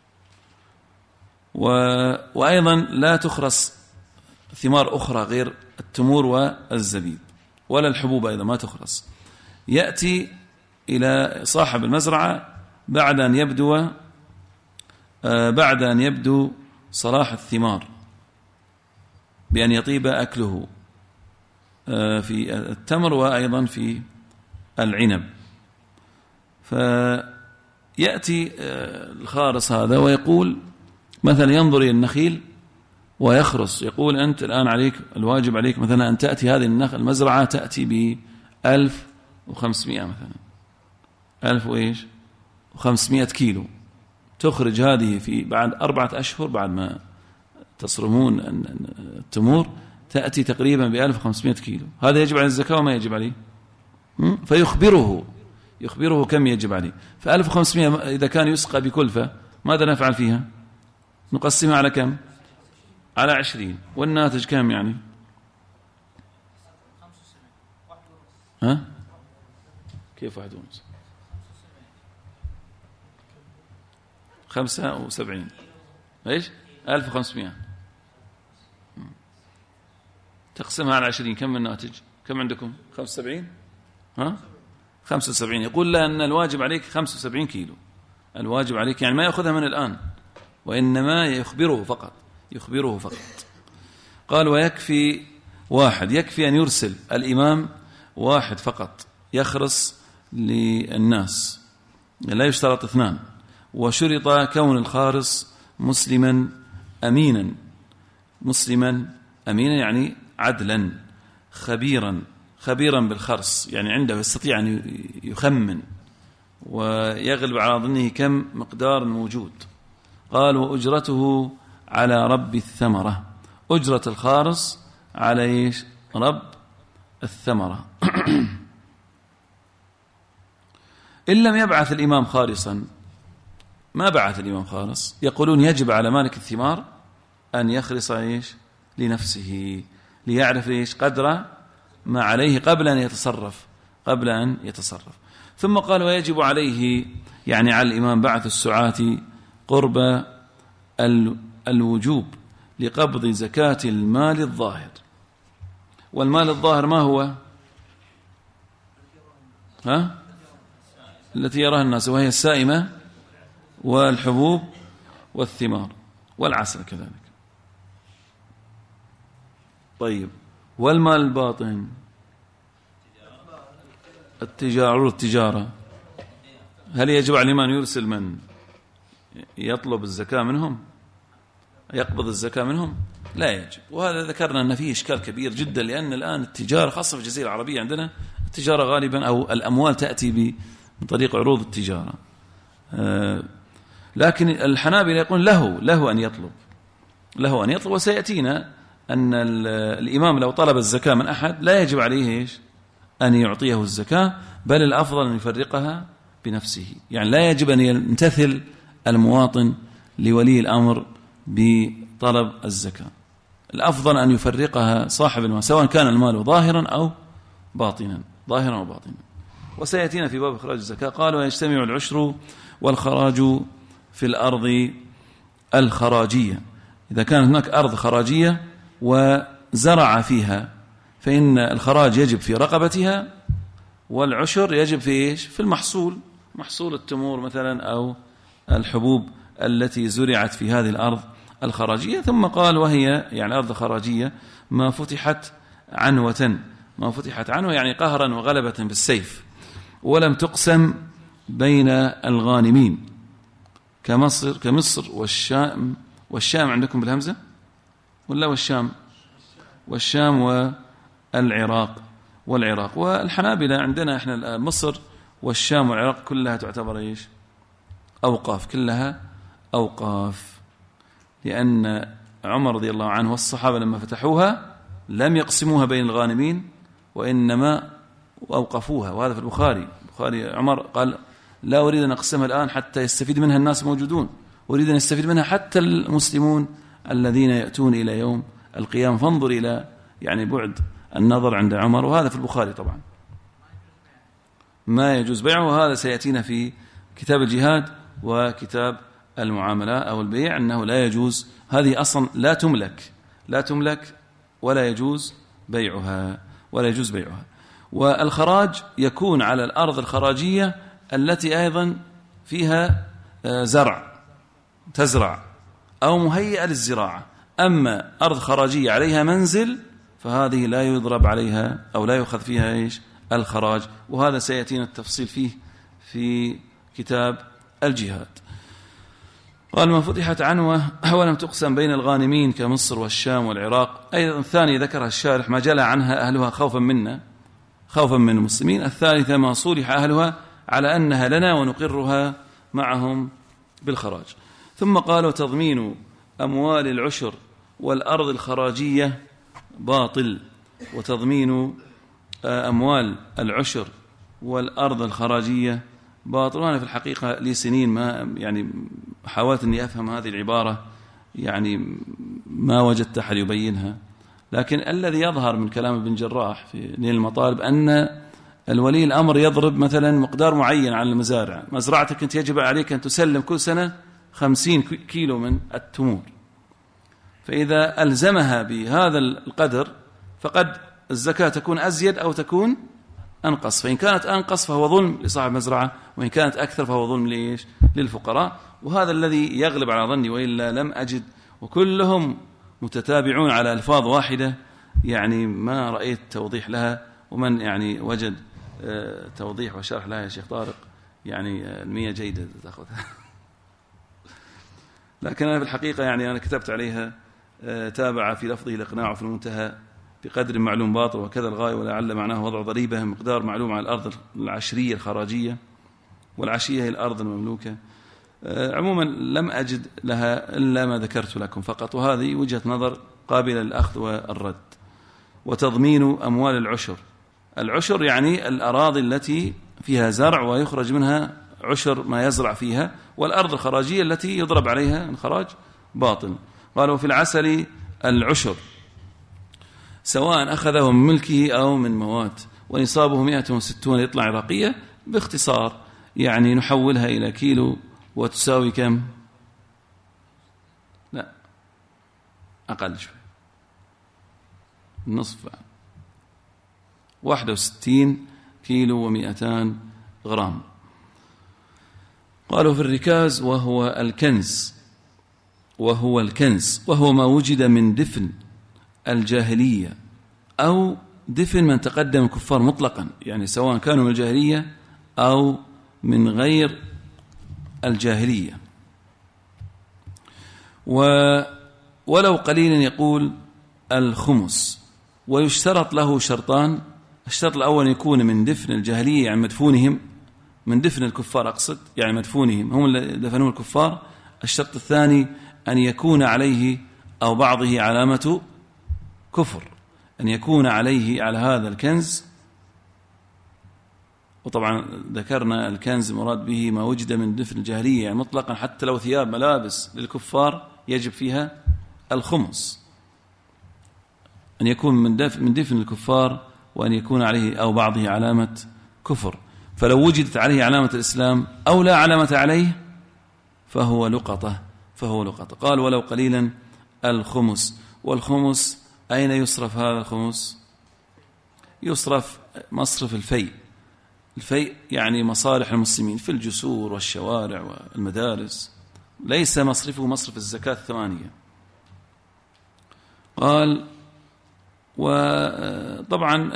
وأيضا لا تخرص ثمار أخرى غير التمور والزبيب، ولا الحبوب أيضا ما تخرص. يأتي إلى صاحب المزرعة بعد أن يبدو صلاح الثمار بأن يطيب أكله في التمر وأيضا في العنب. فيأتي الخارص هذا ويقول مثلا ينظر إلى النخيل ويخرص، يقول أنت الآن عليك الواجب عليك مثلا أن تأتي هذه المزرعة تأتي ب1500 مثلا 1500 كيلو، تخرج هذه في بعد 4 أشهر بعد ما تصرمون التمور تأتي تقريبا ب1500 كيلو. هذا يجب على الزكاة وما يجب عليه؟ فيخبره كم يجب عليه. ف1500 إذا كان يسقى بكلفة ماذا نفعل فيها؟ نقسمها على كم؟ على 20. والناتج كم يعني؟ كيف 1.5؟ 75. ايش؟ 1500 تقسمها على 20 كم الناتج؟ كم عندكم؟ 75؟ 75. يقول لا أن الواجب عليك 75 كيلو، الواجب عليك يعني ما يأخذها من الآن، وإنما يخبره فقط. قال ويكفي واحد، يكفي أن يرسل الإمام واحد فقط يخرص للناس، لا يشترط 2. وشرط كون الخارص مسلما أمينا يعني عدلا، خبيرا بالخرص، يعني عنده يستطيع أن يخمن ويغلب على ظنه كم مقدار موجود. قال وأجرته على رب الثمرة، أجرة الخارص على رب الثمرة. إن لم يبعث الإمام خارصا، ما بعث الإمام خارص، يقولون يجب على مالك الثمار أن يخرص لنفسه ليعرف قدر ما عليه قبل أن يتصرف. ثم قال ويجب عليه يعني على الإمام بعث السعاة قرب الوجوب لقبض زكاة المال الظاهر. والمال الظاهر ما هو؟ التي يراها الناس، وهي السائمة والحبوب والثمار والعسل كذلك. طيب، والمال الباطن؟ التجارة. هل يجب على الإمام يرسل من يطلب الزكاة منهم، يقبض الزكاة منهم؟ لا يجب. وهذا ذكرنا أن فيه إشكال كبير جدا، لأن الآن التجارة خاصة في الجزيرة العربية عندنا التجارة غالبا أو الأموال تأتي من طريق عروض التجارة. لكن الحنابلة يقول له أن يطلب، وسيأتينا أن الإمام لو طلب الزكاة من أحد لا يجب عليه أن يعطيه الزكاة، بل الأفضل أن يفرقها بنفسه. يعني لا يجب أن يمتثل المواطن لولي الأمر بطلب الزكاة، الأفضل أن يفرقها صاحب المال، سواء كان المال ظاهرا أو باطنا. وسيأتينا في باب إخراج الزكاة. قال: ويجتمع العشر والخراج في الأرض الخراجية. إذا كانت هناك أرض خراجية وزرع فيها فإن الخراج يجب في رقبتها، والعشر يجب في المحصول، محصول التمور مثلا أو الحبوب التي زرعت في هذه الأرض الخراجية. ثم قال: وهي يعني أرض خراجية ما فتحت عنوة يعني قهرا وغلبة بالسيف، ولم تقسم بين الغانمين، كمصر والشام عندكم بالهمزة ولا والشام والعراق. والحنابلة عندنا احنا مصر والشام والعراق كلها تعتبر أوقاف، كلها أوقاف، لأن عمر رضي الله عنه والصحابة لما فتحوها لم يقسموها بين الغانمين وإنما أوقفوها. وهذا في البخاري عمر قال: لا أريد أن أقسمها الآن حتى يستفيد منها الناس موجودون، أريد أن يستفيد منها حتى المسلمون الذين يأتون إلى يوم القيامة. فانظر إلى يعني بعد النظر عند عمر. وهذا في البخاري طبعا ما يجوز بيعه، وهذا سيأتينا في كتاب الجهاد وكتاب المعاملة أو البيع أنه لا يجوز، هذه أصلا لا تملك ولا يجوز بيعها. والخراج يكون على الأرض الخراجية التي أيضا فيها تزرع أو مهيئة للزراعة. أما أرض خراجية عليها منزل فهذه لا يضرب عليها أو لا يؤخذ فيها الخراج، وهذا سيأتينا التفصيل فيه في كتاب الجهاد. قال: ما فتحت عنوة ولم تقسم بين الغانمين كمصر والشام والعراق. أيضا الثاني ذكرها الشارح ما جلى عنها أهلها خوفا من المسلمين. الثالثة ما صلح أهلها على أنها لنا ونقرها معهم بالخراج. ثم قال: وتضمين أموال العشر والأرض الخراجية باطل. وتضمين أموال العشر والأرض الخراجية باطل. وأنا في الحقيقة لي سنين ما يعني حاولت أني أفهم هذه العبارة، يعني ما وجدت أحد يبينها، لكن الذي يظهر من كلام ابن جراح في نيل المطالب أن الولي الأمر يضرب مثلا مقدار معين على المزارع. مزرعتك أنت يجب عليك أن تسلم كل سنة 50 كيلو من التمور، فإذا ألزمها بهذا القدر فقد الزكاة تكون أزيد أو تكون أنقص. فإن كانت أنقص فهو ظلم لصاحب مزرعة، وإن كانت أكثر فهو ظلم للفقراء. وهذا الذي يغلب على ظني، وإلا لم أجد، وكلهم متتابعون على ألفاظ واحدة، يعني ما رأيت توضيح لها. ومن يعني وجد توضيح وشرح لها يا شيخ طارق يعني 100 جيدة تأخذها. لكن أنا في الحقيقة يعني أنا كتبت عليها تابع في لفظه الإقناع في المنتهى بقدر معلوم باطل، وكذا الغاية ولعل معناه وضع ضريبة مقدار معلوم على الأرض العشرية الخراجية، والعشية هي الأرض المملوكة. عموما لم أجد لها إلا ما ذكرت لكم فقط، وهذه وجهة نظر قابلة للأخذ والرد. وتضمين أموال العشر يعني الأراضي التي فيها زرع ويخرج منها عشر ما يزرع فيها، والأرض الخراجية التي يضرب عليها الخراج باطل. قالوا في العسل العشر سواء أخذه من ملكه أو من موات، ونصابه 160 يطلع عراقية. باختصار يعني نحولها إلى كيلو وتساوي كم؟ لا أقل شوي، نصف 61 كيلو و200 غرام. قالوا في الركاز وهو الكنز وهو ما وجد من دفن الجاهلية أو دفن من تقدم الكفار مطلقا، يعني سواء كانوا من الجاهلية أو من غير الجاهلية. ولو قليلا يقول الخمس، ويشترط له شرطان. الشرط الأول يكون من دفن الجاهلية، يعني مدفونهم من دفن الكفار، أقصد يعني مدفونهم هم اللي دفنوا الكفار. الشرط الثاني أن يكون عليه أو بعضه علامة كفر، أن يكون عليه على هذا الكنز. وطبعا ذكرنا الكنز مراد به ما وجد من دفن الجاهلية، يعني مطلقا حتى لو ثياب ملابس للكفار يجب فيها الخمس، أن يكون من دفن الكفار، وأن يكون عليه أو بعضه علامة كفر. فلو وجدت عليه علامة الإسلام أو لا علامة عليه فهو لقطة. قال ولو قليلا الخمس. والخمس أين يصرف هذا الخمس؟ يصرف مصرف الفيء يعني مصالح المسلمين في الجسور والشوارع والمدارس، ليس مصرفه مصرف الزكاة 8. قال وطبعا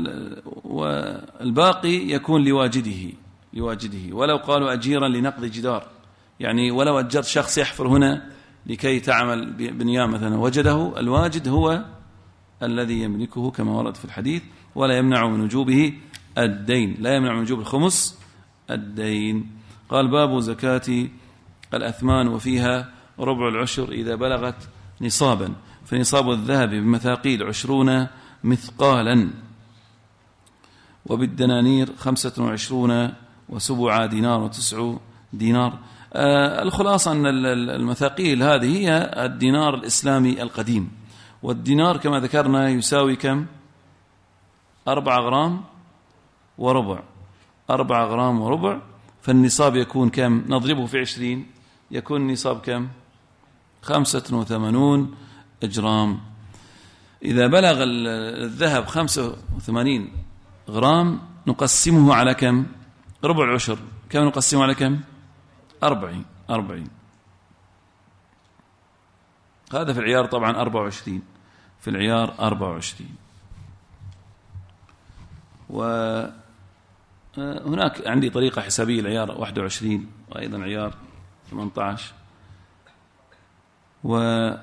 والباقي يكون لواجده ولو قالوا أجيرا لنقض جدار، يعني ولو أجرت شخص يحفر هنا لكي تعمل بنيان مثلا وجده، الواجد هو الذي يملكه كما ورد في الحديث. ولا يمنع من وجوبه الدين، لا يمنع من وجوب الخمس الدين. قال باب زكاة الأثمان وفيها ربع العشر إذا بلغت نصابا، فنصاب الذهب بمثاقيل 20 مثقالا، وبالدنانير 25 و7 دينار و9 دينار. الخلاصة أن المثاقيل هذه هي الدينار الإسلامي القديم، والدينار كما ذكرنا يساوي كم؟ 4 غرام وربع. 4 غرام وربع، فالنصاب يكون كم؟ نضربه في 20 يكون النصاب كم؟ 85 جرام. إذا بلغ الذهب 85 غرام نقسمه على كم؟ ربع العشر. كم نقسمه على كم؟ 40. هذا في العيار طبعا 24، في العيار 24. وهناك عندي طريقة حسابية العيار 21 وأيضا عيار 18. وقال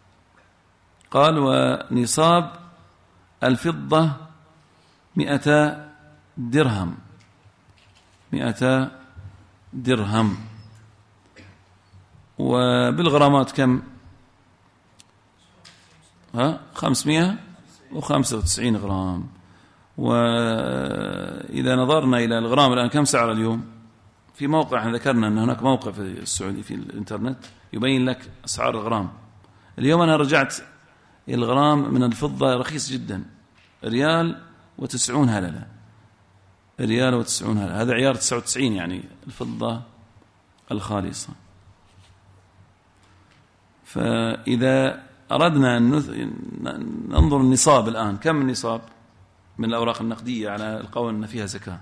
ونصاب الفضة 100 درهم. 100 درهم. وبالغرامات كم؟ 595 غرام. وإذا نظرنا إلى الغرام الآن كم سعر اليوم؟ في موقع احنا ذكرنا أن هناك موقع في السعودية في الإنترنت يبين لك أسعار الغرام. اليوم أنا رجعت الغرام من الفضة رخيص جدا، 1.90 هللة. 1.90 هللة، هذا عيار 99 يعني الفضة الخالصة. فإذا أردنا أن ننظر النصاب الآن، كم النصاب من الأوراق النقدية على القول أن فيها زكاة؟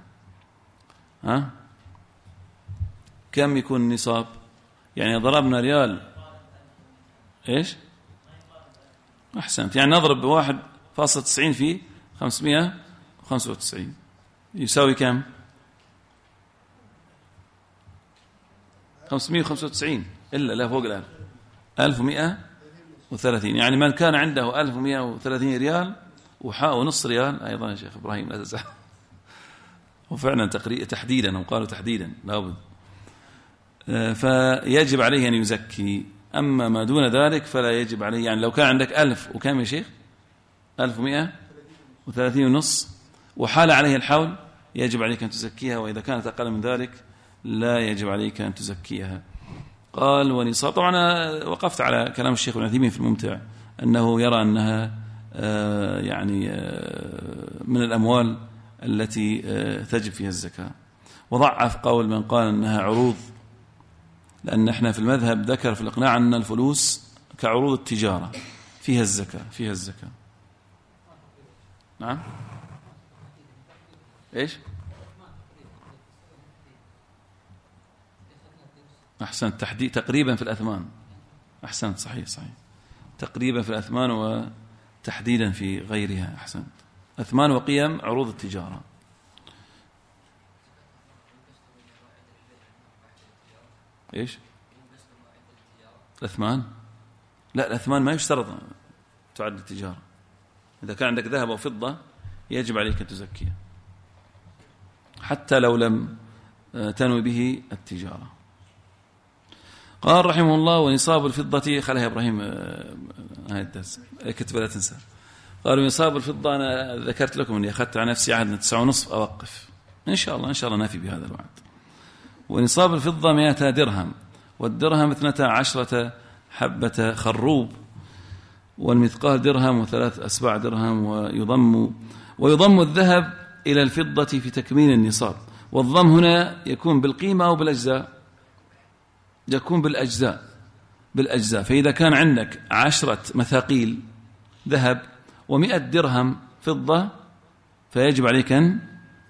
كم يكون النصاب؟ يعني ضربنا ريال إيش؟ أحسنت، يعني نضرب 1.90 في 595 يساوي كم؟ 595 إلا لا فوق 1130. يعني من كان عنده 1130 ريال ونص ريال أيضا يا شيخ إبراهيم لا تزعل، وفعلا تحديدا هم قالوا تحديدا لابد، فيجب عليه أن يزكي. أما ما دون ذلك فلا يجب عليه. يعني لو كان عندك 1000 وكم يا شيخ؟ 1130 ونص وحال عليه الحول يجب عليك أن تزكيها، وإذا كانت أقل من ذلك لا يجب عليك أن تزكيها. قال ونصاب. طبعا وقفت على كلام الشيخ ابن عثيمين في الممتع أنه يرى أنها يعني من الأموال التي تجب فيها الزكاة، وضعف قول من قال أنها عروض، لأن احنا في المذهب ذكر في الإقناع أن الفلوس كعروض التجارة فيها الزكاة. نعم. إيش؟ أحسنت، تحديد تقريبا في الأثمان. أحسنت، صحيح تقريبا في الأثمان وتحديدا في غيرها. أحسنت، أثمان وقيم عروض التجارة. إيش؟ الأثمان؟ لا، الأثمان ما يشترط تعد التجارة. إذا كان عندك ذهب أو فضة يجب عليك أن تزكيه حتى لو لم تنوي به التجارة. قال رحمه الله: ونصاب الفضة، خلها يا إبراهيم هاي الدرس كتب لا تنسى. قالوا نصاب الفضة، أنا ذكرت لكم أني أخذت على نفسي عهد 9:30 أوقف إن شاء الله نافي بهذا الوعد. ونصاب الفضة 100 درهم، والدرهم 12 حبة خروب، والمثقال درهم و3 أسباع درهم. ويضم الذهب إلى الفضة في تكميل النصاب. والضم هنا يكون بالقيمة أو بالأجزاء؟ يكون بالأجزاء. فإذا كان عندك 10 مثاقيل ذهب و100 درهم فضة فيجب عليك أن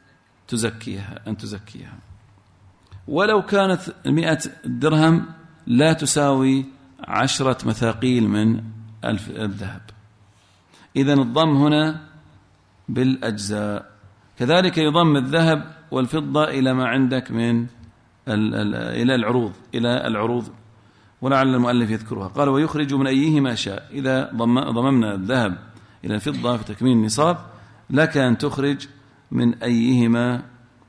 تزكيها. ولو كانت 100 درهم لا تساوي 10 مثاقيل من الذهب، إذن الضم هنا بالأجزاء. كذلك يضم الذهب والفضة إلى ما عندك من إلى العروض، ولعل المؤلف يذكرها. قال: ويخرج من أيهما شاء. إذا ضممنا الذهب إلى الفضة في تكميل النصاب لك أن تخرج من أيهما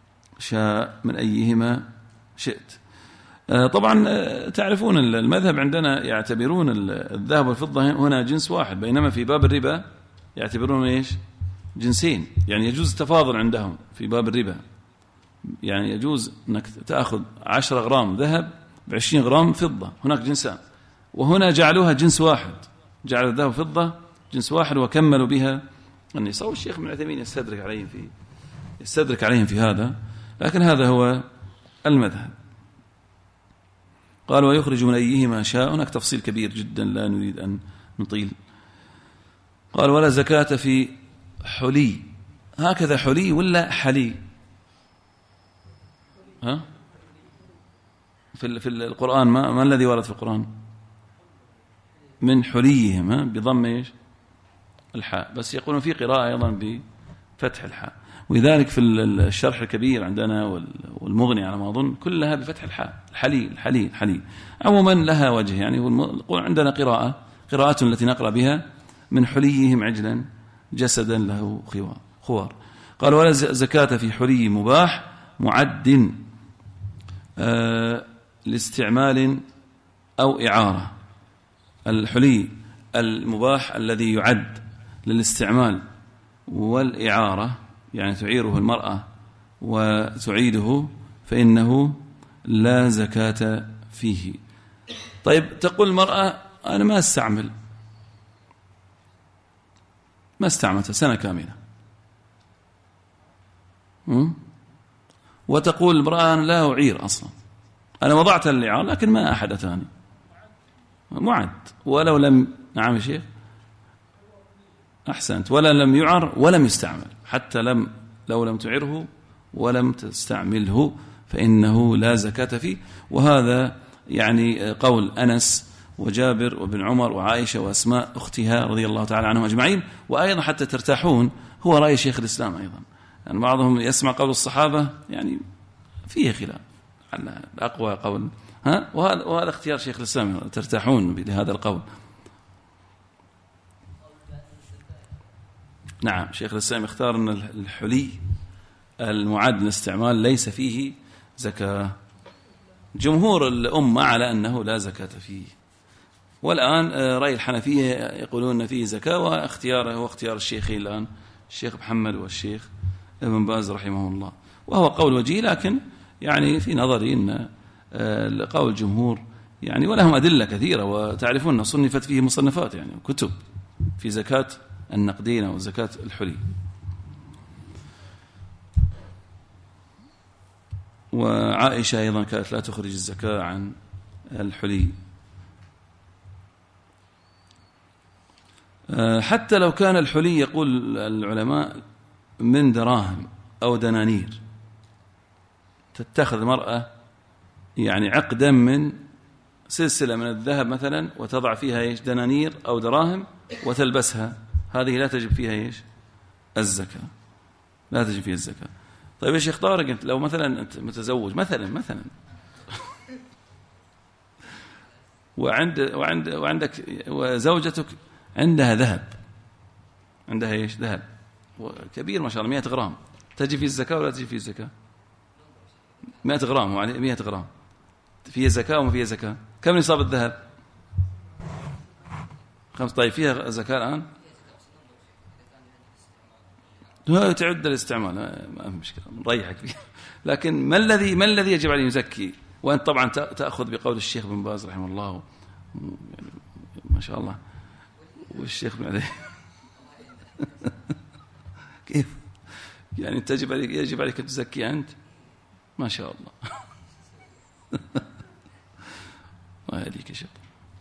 شئت. طبعا تعرفون المذهب عندنا يعتبرون الذهب والفضة هنا جنس واحد، بينما في باب الربا يعتبرون إيش؟ جنسين. يعني يجوز التفاضل عندهم في باب الربا، يعني يجوز أنك تأخذ 10 غرام ذهب ب20 غرام فضة، هناك جنسان. وهنا جعلوها جنس واحد، جعلوا الذهب والفضة جنس واحد وكملوا بها النصاب. والشيخ ابن عثيمين يستدرك عليهم في هذا، لكن هذا هو المذهب. قال: ويخرج من أيهما شاء. هناك تفصيل كبير جدا لا نريد أن نطيل. قال: ولا زكاة في حلي. هكذا حلي ولا حلي؟ ها؟ في القرآن ما الذي ورد في القرآن؟ من حليهم، بضم إيش؟ الحاء، بس يقولون في قراءة أيضا بفتح الحاء. ولذلك في الشرح الكبير عندنا والمغني على ما أظن كلها بفتح الحاء، الحلي. عموما لها وجه، يعني عندنا قراءة التي نقرأ بها: من حليهم عجلا جسدا له خوار. قال: ولا زكاة في حلي مباح معد لاستعمال أو إعارة. الحلي المباح الذي يعد للاستعمال والإعارة، يعني تعيره المرأة وتعيده، فإنه لا زكاة فيه. طيب، تقول المرأة: أنا ما استعملتها سنة كاملة. وتقول المرأة: أنا لا أعير أصلا، أنا وضعت الإعارة لكن ما أحد أتاني. معد ولو لم، نعم يا شيخ، أحسنت، ولا لم يعر ولم يستعمل، حتى لو لم تعره ولم تستعمله فإنه لا زكاة فيه. وهذا يعني قول أنس وجابر وابن عمر وعائشة وأسماء أختها رضي الله تعالى عنهم أجمعين. وأيضا حتى ترتاحون هو رأي شيخ الإسلام أيضا، يعني بعضهم يسمع قول الصحابة يعني فيه خلاف على أقوى قول، وهذا اختيار شيخ الإسلام، ترتاحون لهذا القول. نعم، شيخ الإسلام اختار أن الحلي المعد للاستعمال ليس فيه زكاة. جمهور الأمة على أنه لا زكاة فيه. والآن رأي الحنفية يقولون فيه زكاة، واختياره هو اختيار الشيخين الآن، الشيخ محمد والشيخ ابن باز رحمه الله، وهو قول وجيه. لكن يعني في نظري أن قول الجمهور يعني، ولهم أدلة كثيرة، وتعرفون صنفت فيه مصنفات يعني كتب في زكاة النقدين وزكاة الحلي. وعائشة أيضا كانت لا تخرج الزكاة عن الحلي. حتى لو كان الحلي يقول العلماء من دراهم أو دنانير، تتخذ المرأة يعني عقدا من سلسلة من الذهب مثلا وتضع فيها إيش دنانير أو دراهم وتلبسها، هذه لا تجب فيها إيش الزكاة، لا تجب فيها الزكاة. طيب يا شيخ طارق، أنت لو مثلا أنت متزوج مثلا وعندك وزوجتك عندها ذهب، عندها إيش ذهب كبير ما شاء الله 100 غرام، تجي فيه الزكاة ولا تجي فيه الزكاة؟ 100 غرام وعليه 100 غرام فيها زكاة وما فيها زكاة؟ كم نصاب الذهب؟ 5. طيب فيها زكاة الآن؟ تعد الاستعمال ما في مشكلة، نريحك فيه. لكن ما الذي يجب عليه يزكي؟ وأنت طبعا تأخذ بقول الشيخ بن باز رحمه الله يعني ما شاء الله والشيخ بن علي كيف يعني أنت يجب عليك تزكي أنت ما شاء الله ما يهديك يا شيخ.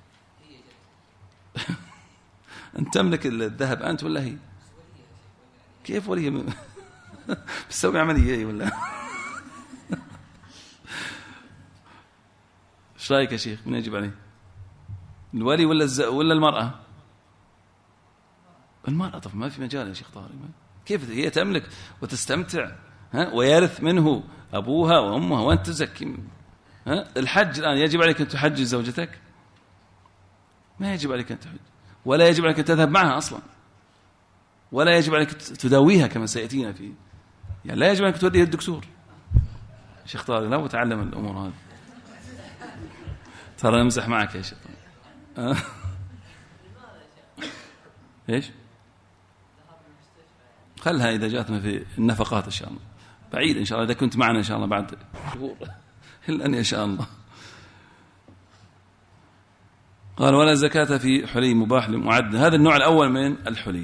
أنت تملك الذهب أنت ولا هي؟ كيف ولي بتسوي عملية ولا ايش رايك يا شيخ؟ من يجب عليه الولي ولا المرأة؟ المرأة. طب ما في مجال يا شيخ طارق، كيف هي تملك وتستمتع ويرث منه أبوها وأمها وأنت تزكي؟ الحج الآن يجب عليك أن تحجج زوجتك؟ ما يجب عليك أن تحج، ولا يجب عليك أن تذهب معها أصلا، ولا يجب عليك تداويها كما سيأتينا فيه، يعني لا يجب عليك توديها الدكتور. شيخ طارق لا أتعلم الأمور هذه، ترى نمزح معك يا شيخ. إيش؟ خلها إذا جاتنا في النفقات إن شاء الله، بعيد إن شاء الله إذا كنت معنا إن شاء الله بعد شهور إلا أن يشاء الله. قال ولا زكاة في حلي مباح لمعد. هذا النوع الأول من الحلي.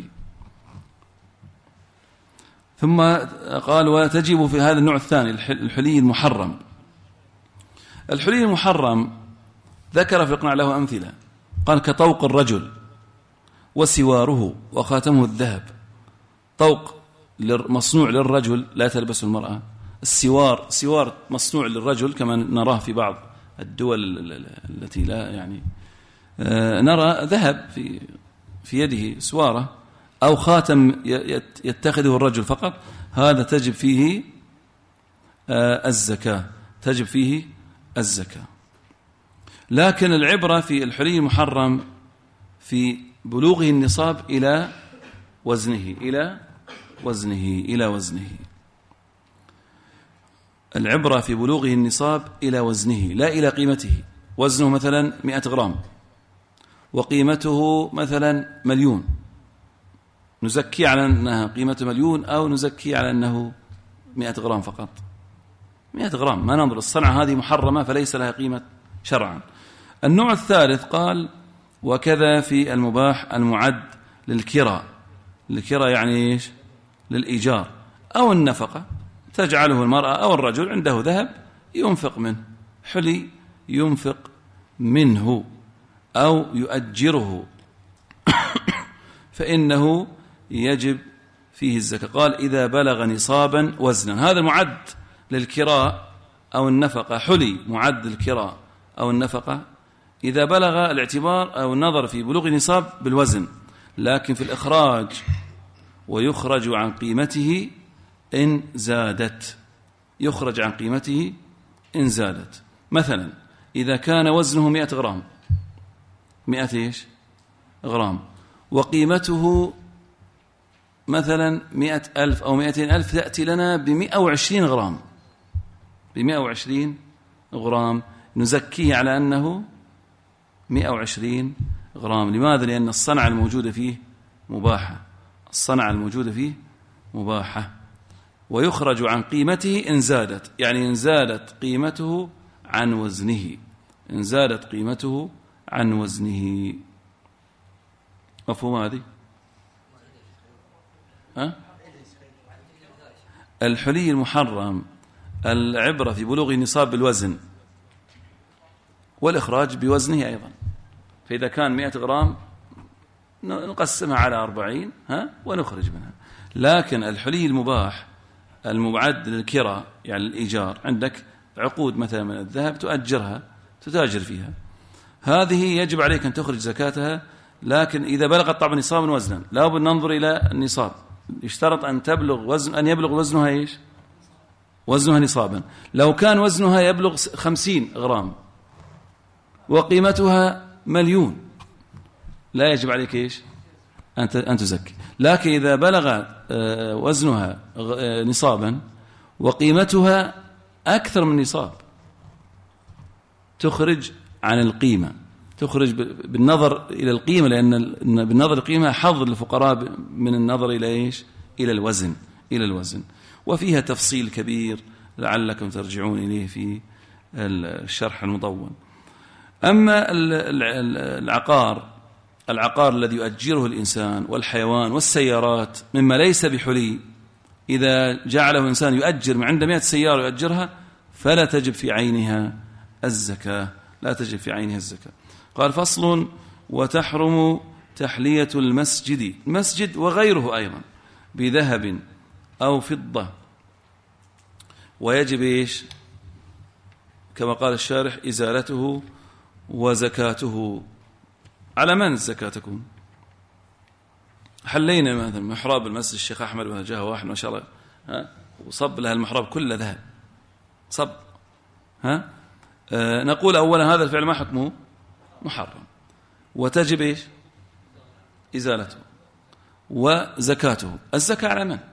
ثم قال وتجب في هذا النوع الثاني الحلي المحرم. الحلي المحرم ذكر في الإقناع له أمثلة، قال كطوق الرجل وسواره وخاتمه الذهب. طوق مصنوع للرجل لا تلبس المرأة، سوار مصنوع للرجل كما نراه في بعض الدول التي لا يعني نرى ذهب في يده سوارة أو خاتم يتخذه الرجل فقط، هذا تجب فيه الزكاة، تجب فيه الزكاة. لكن العبرة في الحلي المحرم في بلوغه النصاب إلى وزنه العبرة في بلوغه النصاب إلى وزنه لا إلى قيمته. وزنه مثلا 100 غرام وقيمته مثلا 1,000,000، نزكي على أنها قيمته 1,000,000 أو نزكي على أنه 100 غرام فقط. 100 غرام ما ننظر، الصنعة هذه محرمة فليس لها قيمة شرعا. النوع الثالث قال وكذا في المباح المعد للكراء. الكراء يعني إيش؟ للإيجار أو النفقة، تجعله المرأة أو الرجل عنده ذهب ينفق منه، حلي ينفق منه أو يؤجره فإنه يجب فيه الزكاة. قال إذا بلغ نصابا وزنا. هذا معد للكراء أو النفقة، حلي معد للكراء أو النفقة إذا بلغ الاعتبار أو النظر في بلوغ نصاب بالوزن، لكن في الإخراج ويخرج عن قيمته إن زادت، يخرج عن قيمته إن زادت. مثلا إذا كان وزنه 100 غرام، 100 غرام وقيمته مثلا 100,000 أو 200,000، تأتي لنا ب120 غرام، ب120 غرام نزكيه على أنه 120 غرام. لماذا؟ لأن الصنعة الموجودة فيه مباحة، الصنعة الموجودة فيه مباحة. ويخرج عن قيمته إن زادت، يعني إن زادت قيمته عن وزنه، إن زادت قيمته عن وزنه. مفهوم هذه؟ الحلي المحرم العبرة في بلوغ النصاب بالوزن والإخراج بوزنه أيضا. فإذا كان 100 غرام نقسمها على 40 ونخرج منها. لكن الحلي المباح المعد للكراء يعني الإيجار، عندك عقود مثلا من الذهب تؤجرها تتاجر فيها، هذه يجب عليك أن تخرج زكاتها، لكن إذا بلغت طبعا نصابا وزنا لا بد ننظر إلى النصاب، يشترط أن يبلغ وزنها إيش؟ وزنها نصابا. لو كان وزنها يبلغ 50 غرام وقيمتها 1,000,000 لا يجب عليك إيش؟ أن تزكي. لكن إذا بلغ وزنها نصابا وقيمتها أكثر من نصاب تخرج عن القيمة، تخرج بالنظر إلى القيمة، لأن بالنظر القيمة حظ للفقراء من النظر إلى إيش؟ إلى الوزن. وفيها تفصيل كبير لعلكم ترجعون إليه في الشرح المطول. أما العقار الذي يؤجره الإنسان والحيوان والسيارات مما ليس بحلي، إذا جعله إنسان يؤجر من عند 100 سيارة يؤجرها فلا تجب في عينها الزكاة، لا تجب في عينها الزكاة. قال فصل: وتحرم تحلية المسجد وغيره أيضا بذهب أو فضة، ويجب إيش؟ كما قال الشارح: إزالته وزكاته. على من الزكاة تكون؟ حلينا مثلا محراب المسجد الشيخ أحمد بن جاه واحد ما شاء الله وصب لها المحراب كله ذهب، صب نقول أولا هذا الفعل ما حكمه؟ محرم، وتجب إيش؟ إزالته وزكاته. الزكاة على من؟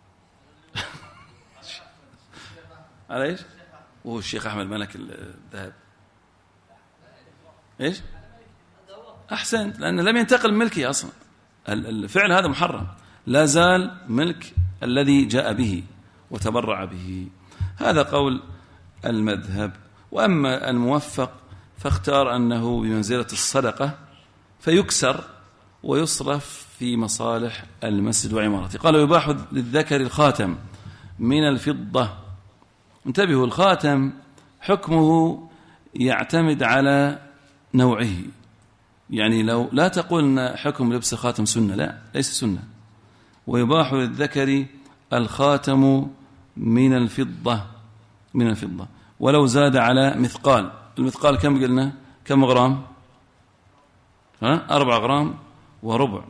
على إيش؟ وهو الشيخ أحمد ملك الذهب إيش؟ أحسنت، لأن لم ينتقل ملكه أصلا، الفعل هذا محرم، لا زال ملك الذي جاء به وتبرع به. هذا قول المذهب. وأما الموفق فاختار أنه بمنزلة الصدقة فيكسر ويصرف في مصالح المسجد وعمارته. قال: يباح للذكر الخاتم من الفضة. انتبهوا، الخاتم حكمه يعتمد على نوعه، يعني لو لا تقولن حكم لبس خاتم سنة، لا، ليس سنة. ويباح للذكر الخاتم من الفضة ولو زاد على مثقال. المثقال كم قلنا؟ كم غرام؟ 4 غرام وربع.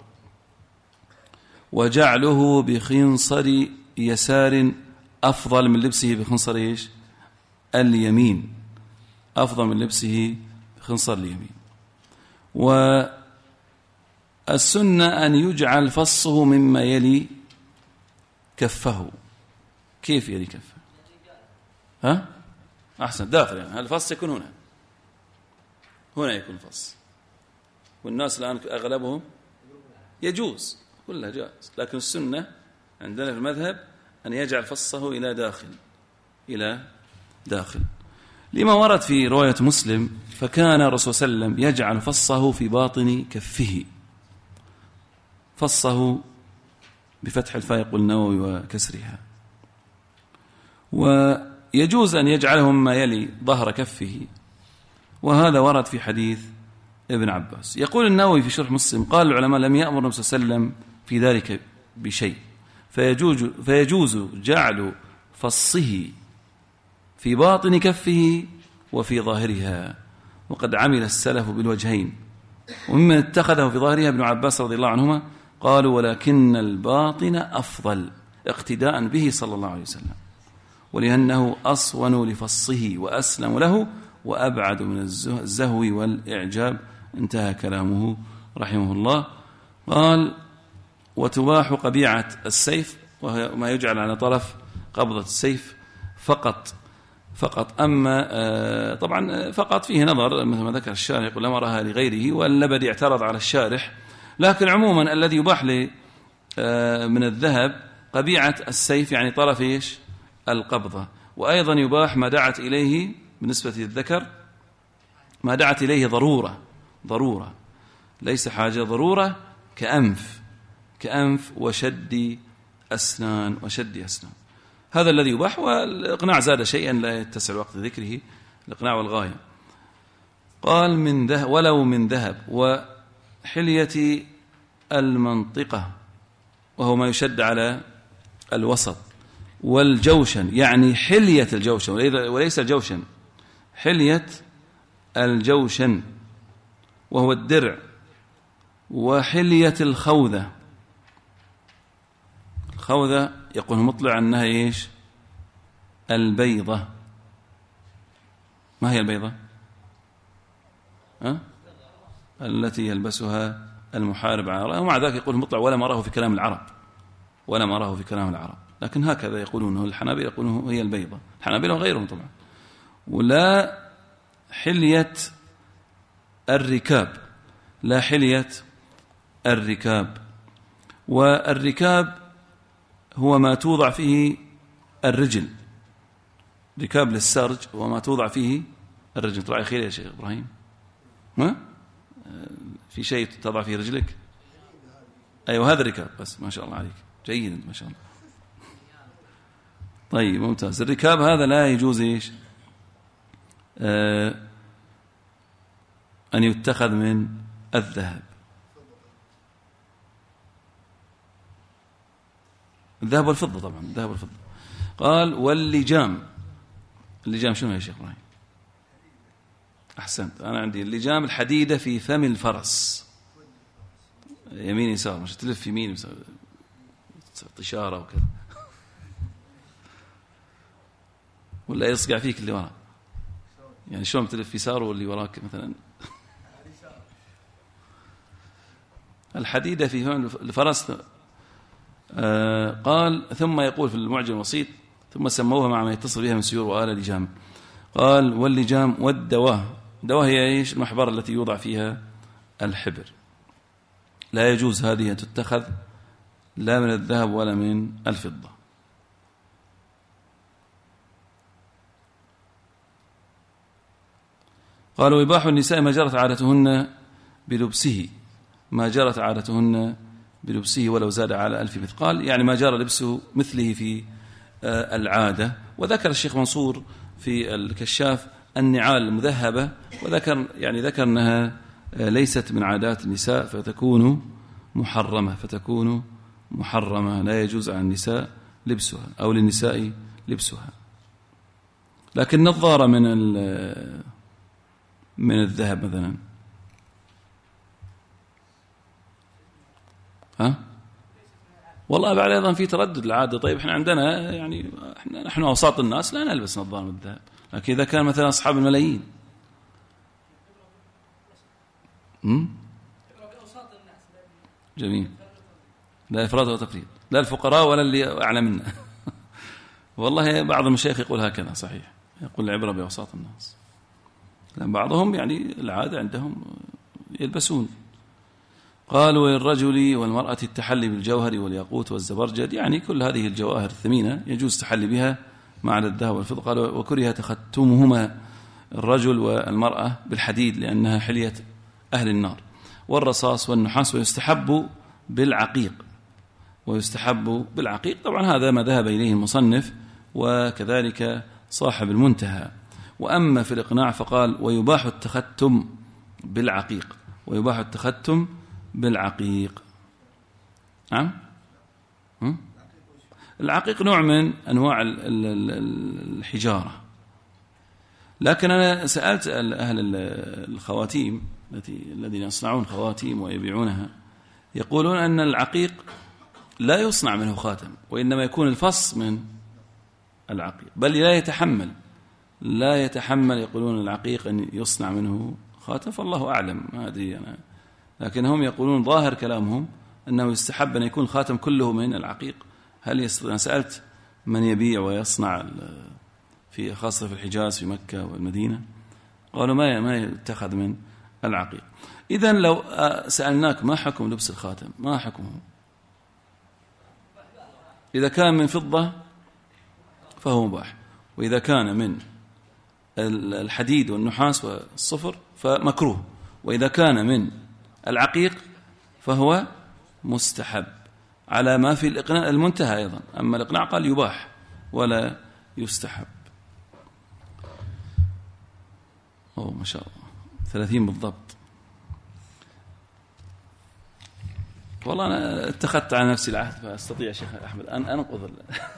وجعله بخنصر يسار أفضل من لبسه بخنصر إيش؟ اليمين، أفضل من لبسه بخنصر اليمين. والسنة أن يجعل فصه مما يلي كفه. كيف يلي كفه؟ أحسن، داخل يعني الفص يكون هنا يكون الفص. والناس الآن أغلبهم يجوز، كلها جائز، لكن السنة عندنا في المذهب أن يجعل فصه إلى داخل لما ورد في رواية مسلم: فكان الرسول صلى الله عليه وسلم يجعل فصه في باطن كفه. فصه بفتح الفاء يقول النووي وكسرها. ويجوز أن يجعله مما يلي ظهر كفه، وهذا ورد في حديث ابن عباس. يقول النووي في شرح مسلم: قال العلماء: لم يأمر النبي صلى الله عليه وسلم في ذلك بشيء، فيجوز جعل فصه في باطن كفه وفي ظاهرها، وقد عمل السلف بالوجهين. وممن اتخذه في ظاهرها ابن عباس رضي الله عنهما قالوا: ولكن الباطن أفضل اقتداء به صلى الله عليه وسلم، ولأنه أصون لفصه وأسلم له وأبعد من الزهو والإعجاب. انتهى كلامه رحمه الله. قال: وتباح قبيعة السيف، وهي ما يجعل على طرف قبضة السيف فقط. أما طبعا فقط فيه نظر، مثل ما ذكر الشارح، يقول: لم أرها لغيره، واللبدي اعترض على الشارح. لكن عموما الذي يباح من الذهب قبيعة السيف، يعني طرف إيش؟ القبضة. وأيضا يباح ما دعت إليه بالنسبة للذكر، ما دعت إليه ضرورة، ليس حاجة، ضرورة كأنف وشد أسنان هذا الذي يباح. والإقناع زاد شيئا لا يتسع وقت ذكره، الإقناع والغاية. قال: ولو من ذهب وحلية المنطقة وهو ما يشد على الوسط، والجوشن يعني حلية الجوشن وليس الجوشن، حلية الجوشن وهو الدرع، وحلية الخوذة. الخوذة يقول مطلع أنها إيش؟ البيضة. ما هي البيضة؟ التي يلبسها المحارب على رأسه، ومع ذلك يقول مطلع ولا مراه في كلام العرب، ولا مراه في كلام العرب، لكن هكذا يقولون. الحنابلة يقولون هي البيضة، الحنابلة وغيرهم طبعا. ولا حلية الركاب، لا حلية الركاب. والركاب هو ما توضع فيه الرجل، ركاب للسرج هو ما توضع فيه الرجل. طلع خير يا شيخ إبراهيم، ما في شيء تضع فيه رجلك؟ أيوة هذا الركاب بس، ما شاء الله عليك، جيد ما شاء الله. طيب ممتاز. الركاب هذا لا يجوز إيش أن يتخذ من الذهب. الذهب والفضة طبعا، الذهب والفضة. قال واللجام. اللجام شنو يا شيخ إبراهيم؟ أحسنت. أنا عندي اللجام الحديدة في فم الفرس، يمين يسار، مش تلف يمين طشارة وكذا ولا يصقع فيك اللي وراء، يعني شلون تلف يسار واللي وراك مثلا. الحديدة في فم الفرس. قال ثم يقول في المعجم الوسيط ثم سموها مع ما يتصل بها من سيور وآل لجام. قال واللجام والدواه. الدواه هي ايش؟ المحبرة التي يوضع فيها الحبر. لا يجوز هذه أن تتخذ لا من الذهب ولا من الفضة. قالوا يباح النساء ما جرت عادتهن بلبسه، ما جرت عادتهن بلبسه ولو زاد على 1000 مثقال، يعني ما جرى لبسه مثله في العادة. وذكر الشيخ منصور في الكشاف النعال المذهبة، وذكر يعني ذكر أنها ليست من عادات النساء فتكون محرمة، لا يجوز على النساء لبسها أو للنساء لبسها. لكن نظارة من الذهب مثلا، والله بعد أيضا في تردد العادة. طيب احنا عندنا يعني نحن أوساط الناس لا نلبس نظارة من الذهب، لكن إذا كان مثلا أصحاب الملايين جميل، لا إفراط ولا تفريط، لا الفقراء ولا اللي أعلى منا والله بعض المشايخ يقول هكذا صحيح، يقول العبرة بأوساط الناس، لأن بعضهم يعني العادة عندهم يلبسون. قالوا للرجل والمرأة التحلي بالجوهر والياقوت والزبرجد، يعني كل هذه الجواهر الثمينة يجوز تحلي بها مع الذهب والفضة. قالوا وكره تختمهما الرجل والمرأة بالحديد لأنها حلية أهل النار، والرصاص والنحاس، ويستحب بالعقيق. طبعا هذا ما ذهب إليه المصنف وكذلك صاحب المنتهى. وأما في الإقناع فقال ويباح التختم بالعقيق. نعم، العقيق نوع من أنواع الحجارة. لكن أنا سألت أهل الخواتيم الذين يصنعون خواتيم ويبيعونها، يقولون أن العقيق لا يصنع منه خاتم، وإنما يكون الفص من العقيق، بل لا يتحمل يقولون العقيق أن يصنع منه خاتم. فالله أعلم، ما أدري أنا، لكنهم يقولون ظاهر كلامهم أنه يستحب أن يكون خاتم كله من العقيق. هل أنا سألت من يبيع ويصنع في خاصة في الحجاز في مكة والمدينة، قالوا ما يتخذ من العقيق. إذن لو سألناك ما حكم لبس الخاتم، ما حكمه؟ إذا كان من فضة فهو مباح، وإذا كان من الحديد والنحاس والصفر فمكروه، وإذا كان من العقيق فهو مستحب على ما في الإقناع المنتهى أيضا. أما الإقناع قال يباح ولا يستحب. ما شاء الله 30 بالضبط. والله أنا اتخذت على نفسي العهد فأستطيع شيخ أحمد أن أنقض.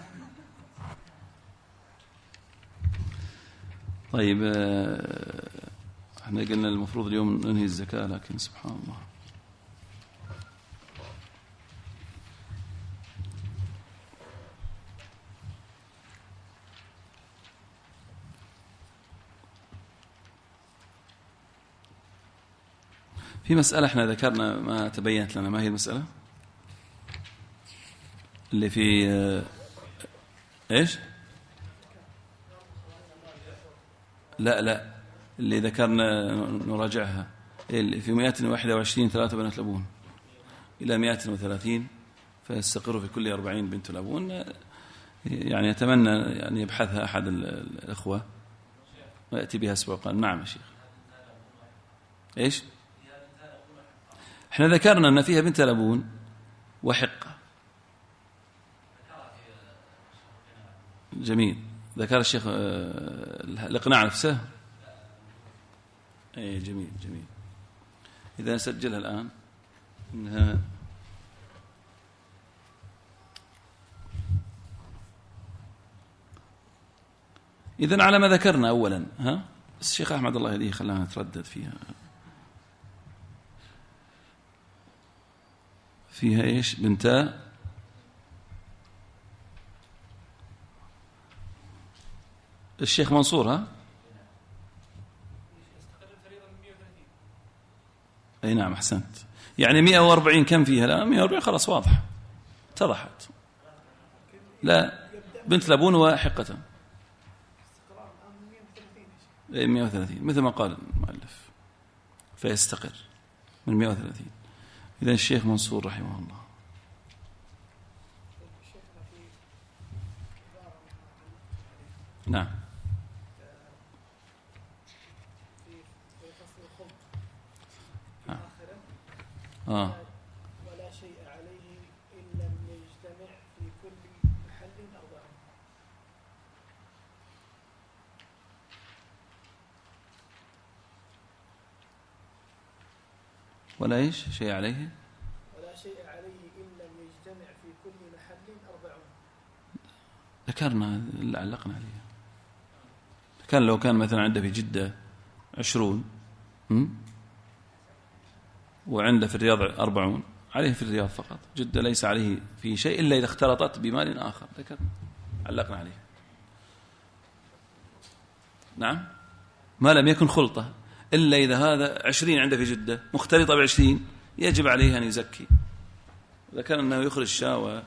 طيب احنا قلنا المفروض اليوم ننهي الزكاة، لكن سبحان الله. في مسألة احنا ذكرنا ما تبينت لنا، ما هي المسألة اللي في ايش؟ لا اللي ذكرنا نراجعها، اللي في 121 3 بنات لبون إلى 130 فيستقر في كل 40 بنت لبون. يعني يتمنى أن يبحثها أحد الأخوة ويأتي بها أسبوعا. نعم يا شيخ. إيش؟ احنا ذكرنا أن فيها بنت لبون وحقة. جميل. ذكر الشيخ الإقناع نفسه. أي جميل. إذا نسجلها الآن إنها إذن على ما ذكرنا أولا. الشيخ أحمد الله يهديه خلانا نتردد فيها إيش؟ بنتا الشيخ منصور. أي نعم أحسنت. يعني 140 كم فيها؟ لا 140 خلاص واضح اتضحت. لا بنت لبون وحقة 130 مثل ما قال المؤلف فيستقر من 130. إذن الشيخ منصور رحمه الله. نعم ولا شيء عليه إن لم يجتمع في كل محل 4. ولا إيش شيء عليه؟ ولا شيء عليه إن لم يجتمع في كل محل 40. ذكرنا اللي علقنا عليه. كان لو كان مثلا عنده في جدة 20 وعنده في الرياض 40 عليه في الرياض فقط. جدة ليس عليه في شيء إلا إذا اختلطت بمال آخر. ذكرنا علقنا عليه. نعم ما لم يكن خلطة إلا إذا هذا 20 عنده في جدة مختلطة ب20 يجب عليه أن يزكي. ذكر أنه يخرج شاة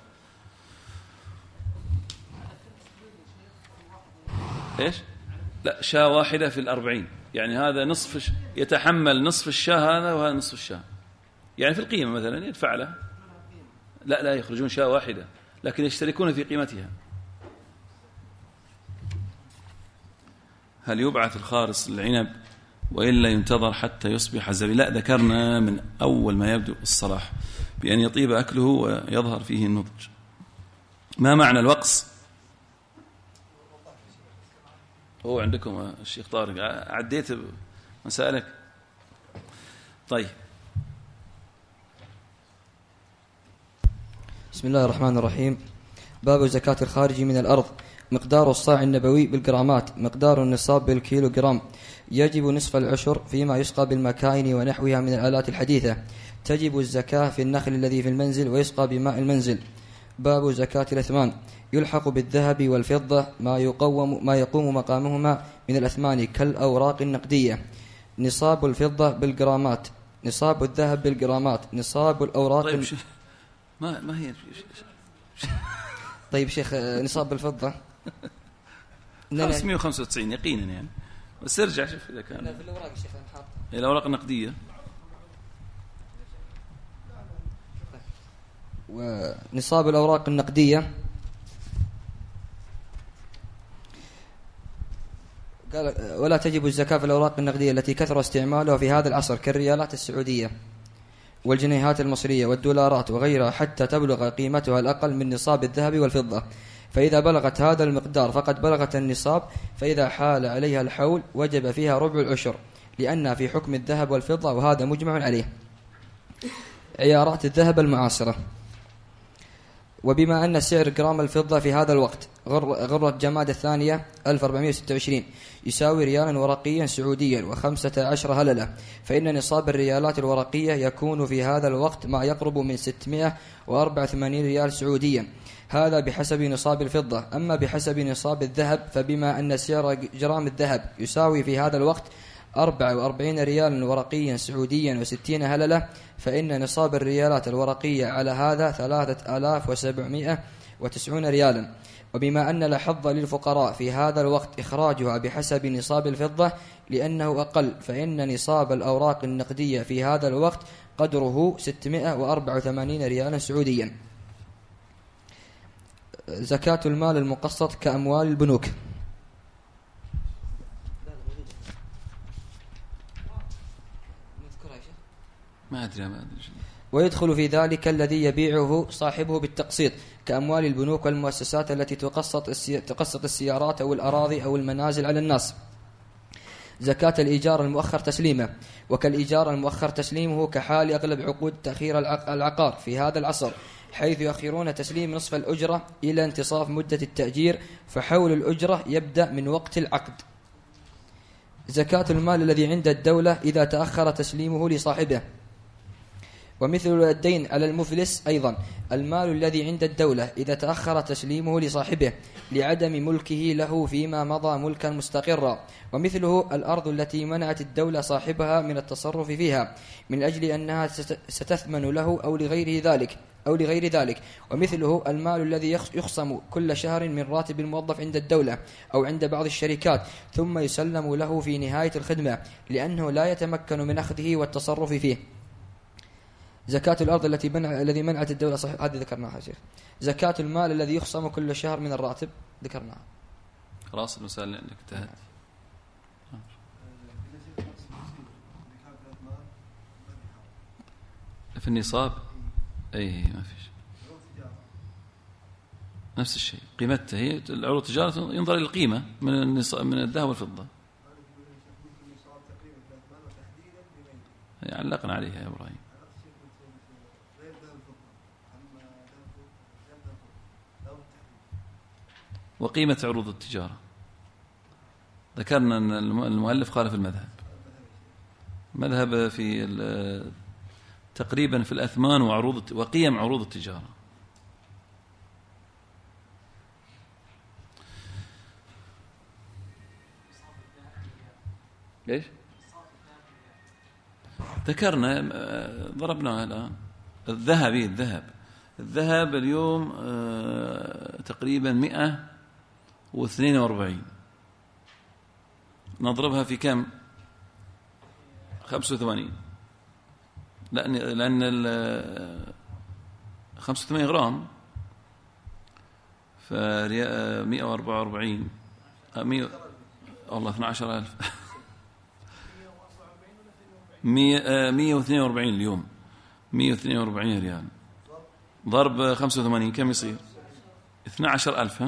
إيش؟ لا شاة واحدة في 40. يعني هذا نصف يتحمل نصف الشاة هذا وهذا نصف الشاة. يعني في القيمة مثلا يدفع له. لا يخرجون شاة واحدة لكن يشتركون في قيمتها. هل يبعث الخارص العنب وإلا ينتظر حتى يصبح زبيب؟ لا ذكرنا من أول ما يبدو الصلاح بأن يطيب أكله ويظهر فيه النضج. ما معنى الوقص؟ هو عندكم الشيخ طارق عديت مسائلك. طيب بسم الله الرحمن الرحيم. باب زكاة الخارج من الأرض. مقدار الصاع النبوي بالجرامات، مقدار النصاب بالكيلوغرام. يجب نصف العشر فيما يسقى بالمكاين ونحوها من الآلات الحديثة. تجب الزكاة في النخل الذي في المنزل ويسقى بماء المنزل. باب زكاة الأثمان. يلحق بالذهب والفضة ما يقوم مقامهما من الأثمان كالأوراق النقدية. نصاب الفضة بالجرامات، نصاب الذهب بالجرامات، نصاب الأوراق. طيب ما هي طيب شيخ نصاب الفضة 595 يقينا يعني. بس ارجع شوف إذا كان في الأوراق الشيخ نحط الأوراق النقدية. ونصاب الأوراق النقدية قال ولا تجب الزكاة في الأوراق النقدية التي كثر استعمالها في هذا العصر كالريالات السعودية والجنيهات المصرية والدولارات وغيرها حتى تبلغ قيمتها الأقل من نصاب الذهب والفضة. فإذا بلغت هذا المقدار فقد بلغت النصاب، فإذا حال عليها الحول وجب فيها ربع العشر لأنها في حكم الذهب والفضة وهذا مجمع عليه. عيارات الذهب المعاصرة. وبما أن سعر جرام الفضة في هذا الوقت غرة جماد الثانية 1426 يساوي ريالا ورقيا سعوديا و15 هللة، فإن نصاب الريالات الورقية يكون في هذا الوقت ما يقرب من 684 ريال سعوديا، هذا بحسب نصاب الفضة. أما بحسب نصاب الذهب فبما أن سعر جرام الذهب يساوي في هذا الوقت 44 ريالا ورقيا سعوديا و60 هللة، فإن نصاب الريالات الورقية على هذا 3790 ريالا. وبما أن لا حظ للفقراء في هذا الوقت إخراجها بحسب نصاب الفضة لأنه أقل، فإن نصاب الأوراق النقدية في هذا الوقت قدره 684 ريالا سعوديا. زكاة المال المقسط كأموال البنوك. ما أدري. ويدخل في ذلك الذي يبيعه صاحبه بالتقسيط كأموال البنوك والمؤسسات التي تقسط السيارات أو الأراضي أو المنازل على الناس. زكاة الإيجار المؤخر تسليمه. وكالإيجار المؤخر تسليمه كحال أغلب عقود تأخير العقار في هذا العصر، حيث يؤخرون تسليم نصف الأجرة إلى انتصاف مدة التأجير، فحول الأجرة يبدأ من وقت العقد. زكاة المال الذي عند الدولة إذا تأخر تسليمه لصاحبه. ومثل الدين على المفلس أيضا المال الذي عند الدولة إذا تأخر تسليمه لصاحبه لعدم ملكه له فيما مضى ملكا مستقرا. ومثله الأرض التي منعت الدولة صاحبها من التصرف فيها من أجل أنها ستثمن له أو لغير ذلك. ومثله المال الذي يخصم كل شهر من راتب الموظف عند الدولة أو عند بعض الشركات ثم يسلم له في نهاية الخدمة لأنه لا يتمكن من أخذه والتصرف فيه. زكاة الأرض الذي منعت الدولة صحيح، هذه ذكرناها شيخ. زكاة المال الذي يخصم كل شهر من الراتب ذكرناها. خلاص المسائل اللي عندك انتهت. في النصاب أي ما فيش، نفس الشيء قيمتها هي العروض التجارة ينظر إلى القيمة من الذهب والفضة. علقنا عليها يا إبراهيم. وقيمة عروض التجارة ذكرنا أن المؤلف قال في المذهب في تقريبا في الأثمان وقيم عروض التجارة. ليش؟ ذكرنا ضربناها الآن. الذهب اليوم تقريبا 142، نضربها في كم؟ 85، لأن 85 غرام ف 144 والله 12000 142 اليوم 142 ريال ضرب 85 كم يصير؟ 12000.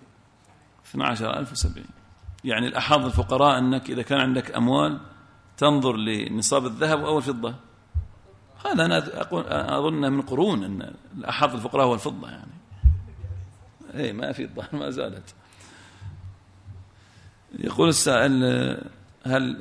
12070. يعني الأحظ الفقراء أنك إذا كان عندك أموال تنظر لنصاب الذهب أو الفضة. هذا أنا أظن من قرون أن الأحظ الفقراء هو الفضة، يعني إيه ما في الظاهر ما زالت. يقول السائل هل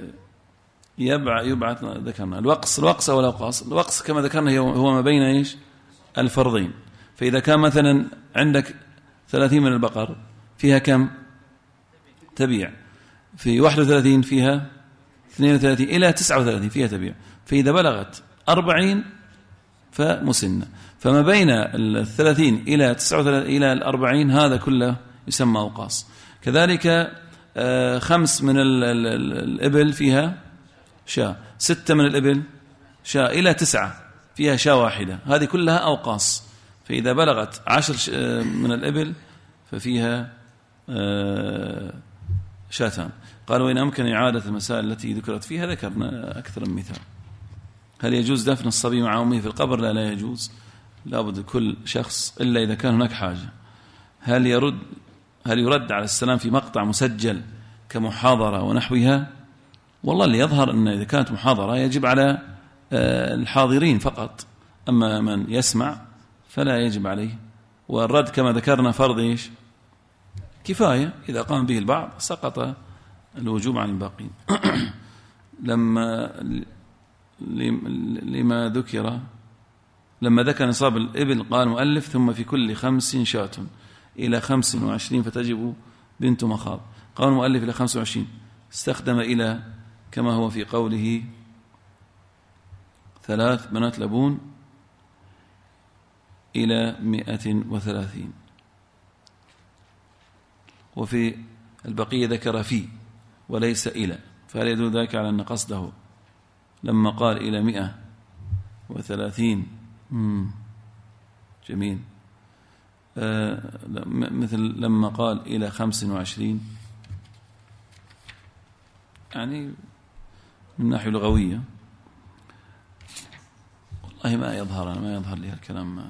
يبعث ذكرنا الوقص أو الأوقاص. الوقص كما ذكرنا هو ما بين إيش الفرضين. فإذا كان مثلا عندك 30 من البقر فيها كم تبيع، في 31 فيها 32 إلى 39 فيها تبيع، فإذا بلغت 40 فمسنة. فما بين 30 إلى 39 إلى 40 هذا كله يسمى أوقاص. كذلك 5 من الإبل فيها شاة، 6 من الإبل شاة، إلى 9 فيها شاة واحدة، هذه كلها أوقاص. فإذا بلغت 10 من الإبل ففيها شاتان. قالوا وإن أمكن إعادة المسائل التي ذكرت فيها ذكرنا أكثر من مثال. هل يجوز دفن الصبي مع أمه في القبر؟ لا يجوز، لابد كل شخص إلا إذا كان هناك حاجة. هل يرد على السلام في مقطع مسجل كمحاضرة ونحوها؟ والله اللي يظهر أن إذا كانت محاضرة يجب على الحاضرين فقط، أما من يسمع فلا يجب عليه. والرد كما ذكرنا فرض إيش؟ كفاية، إذا قام به البعض سقط الوجوب عن الباقين. لما ذكر نصاب الإبل قال مؤلف ثم في كل 5 شاة إلى 25 فتجب بنت مخاض. قال المؤلف إلى 25، استخدم إلى كما هو في قوله 3 بنات لبون إلى 130. وفي البقية ذكر في وليس إلى، فهل يدل ذلك على أن قصده لما قال إلى 130؟ جميل. مثل لما قال إلى 25، يعني من ناحية لغوية والله ما يظهر لي الكلام.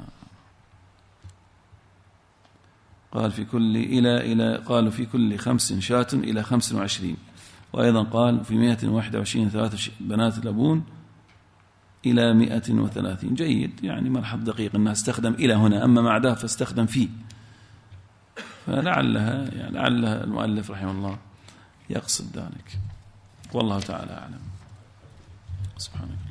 قال في كل إلى قالوا في كل 5 شاة إلى 25، وأيضا قال في 121 3 بنات لبون إلى 130. جيد، يعني ملحظ دقيق أنها استخدم إلى هنا، أما ما عداه فاستخدم فيه، فلعلها يعني لعل المؤلف رحمه الله يقصد ذلك، والله تعالى أعلم. سبحانك.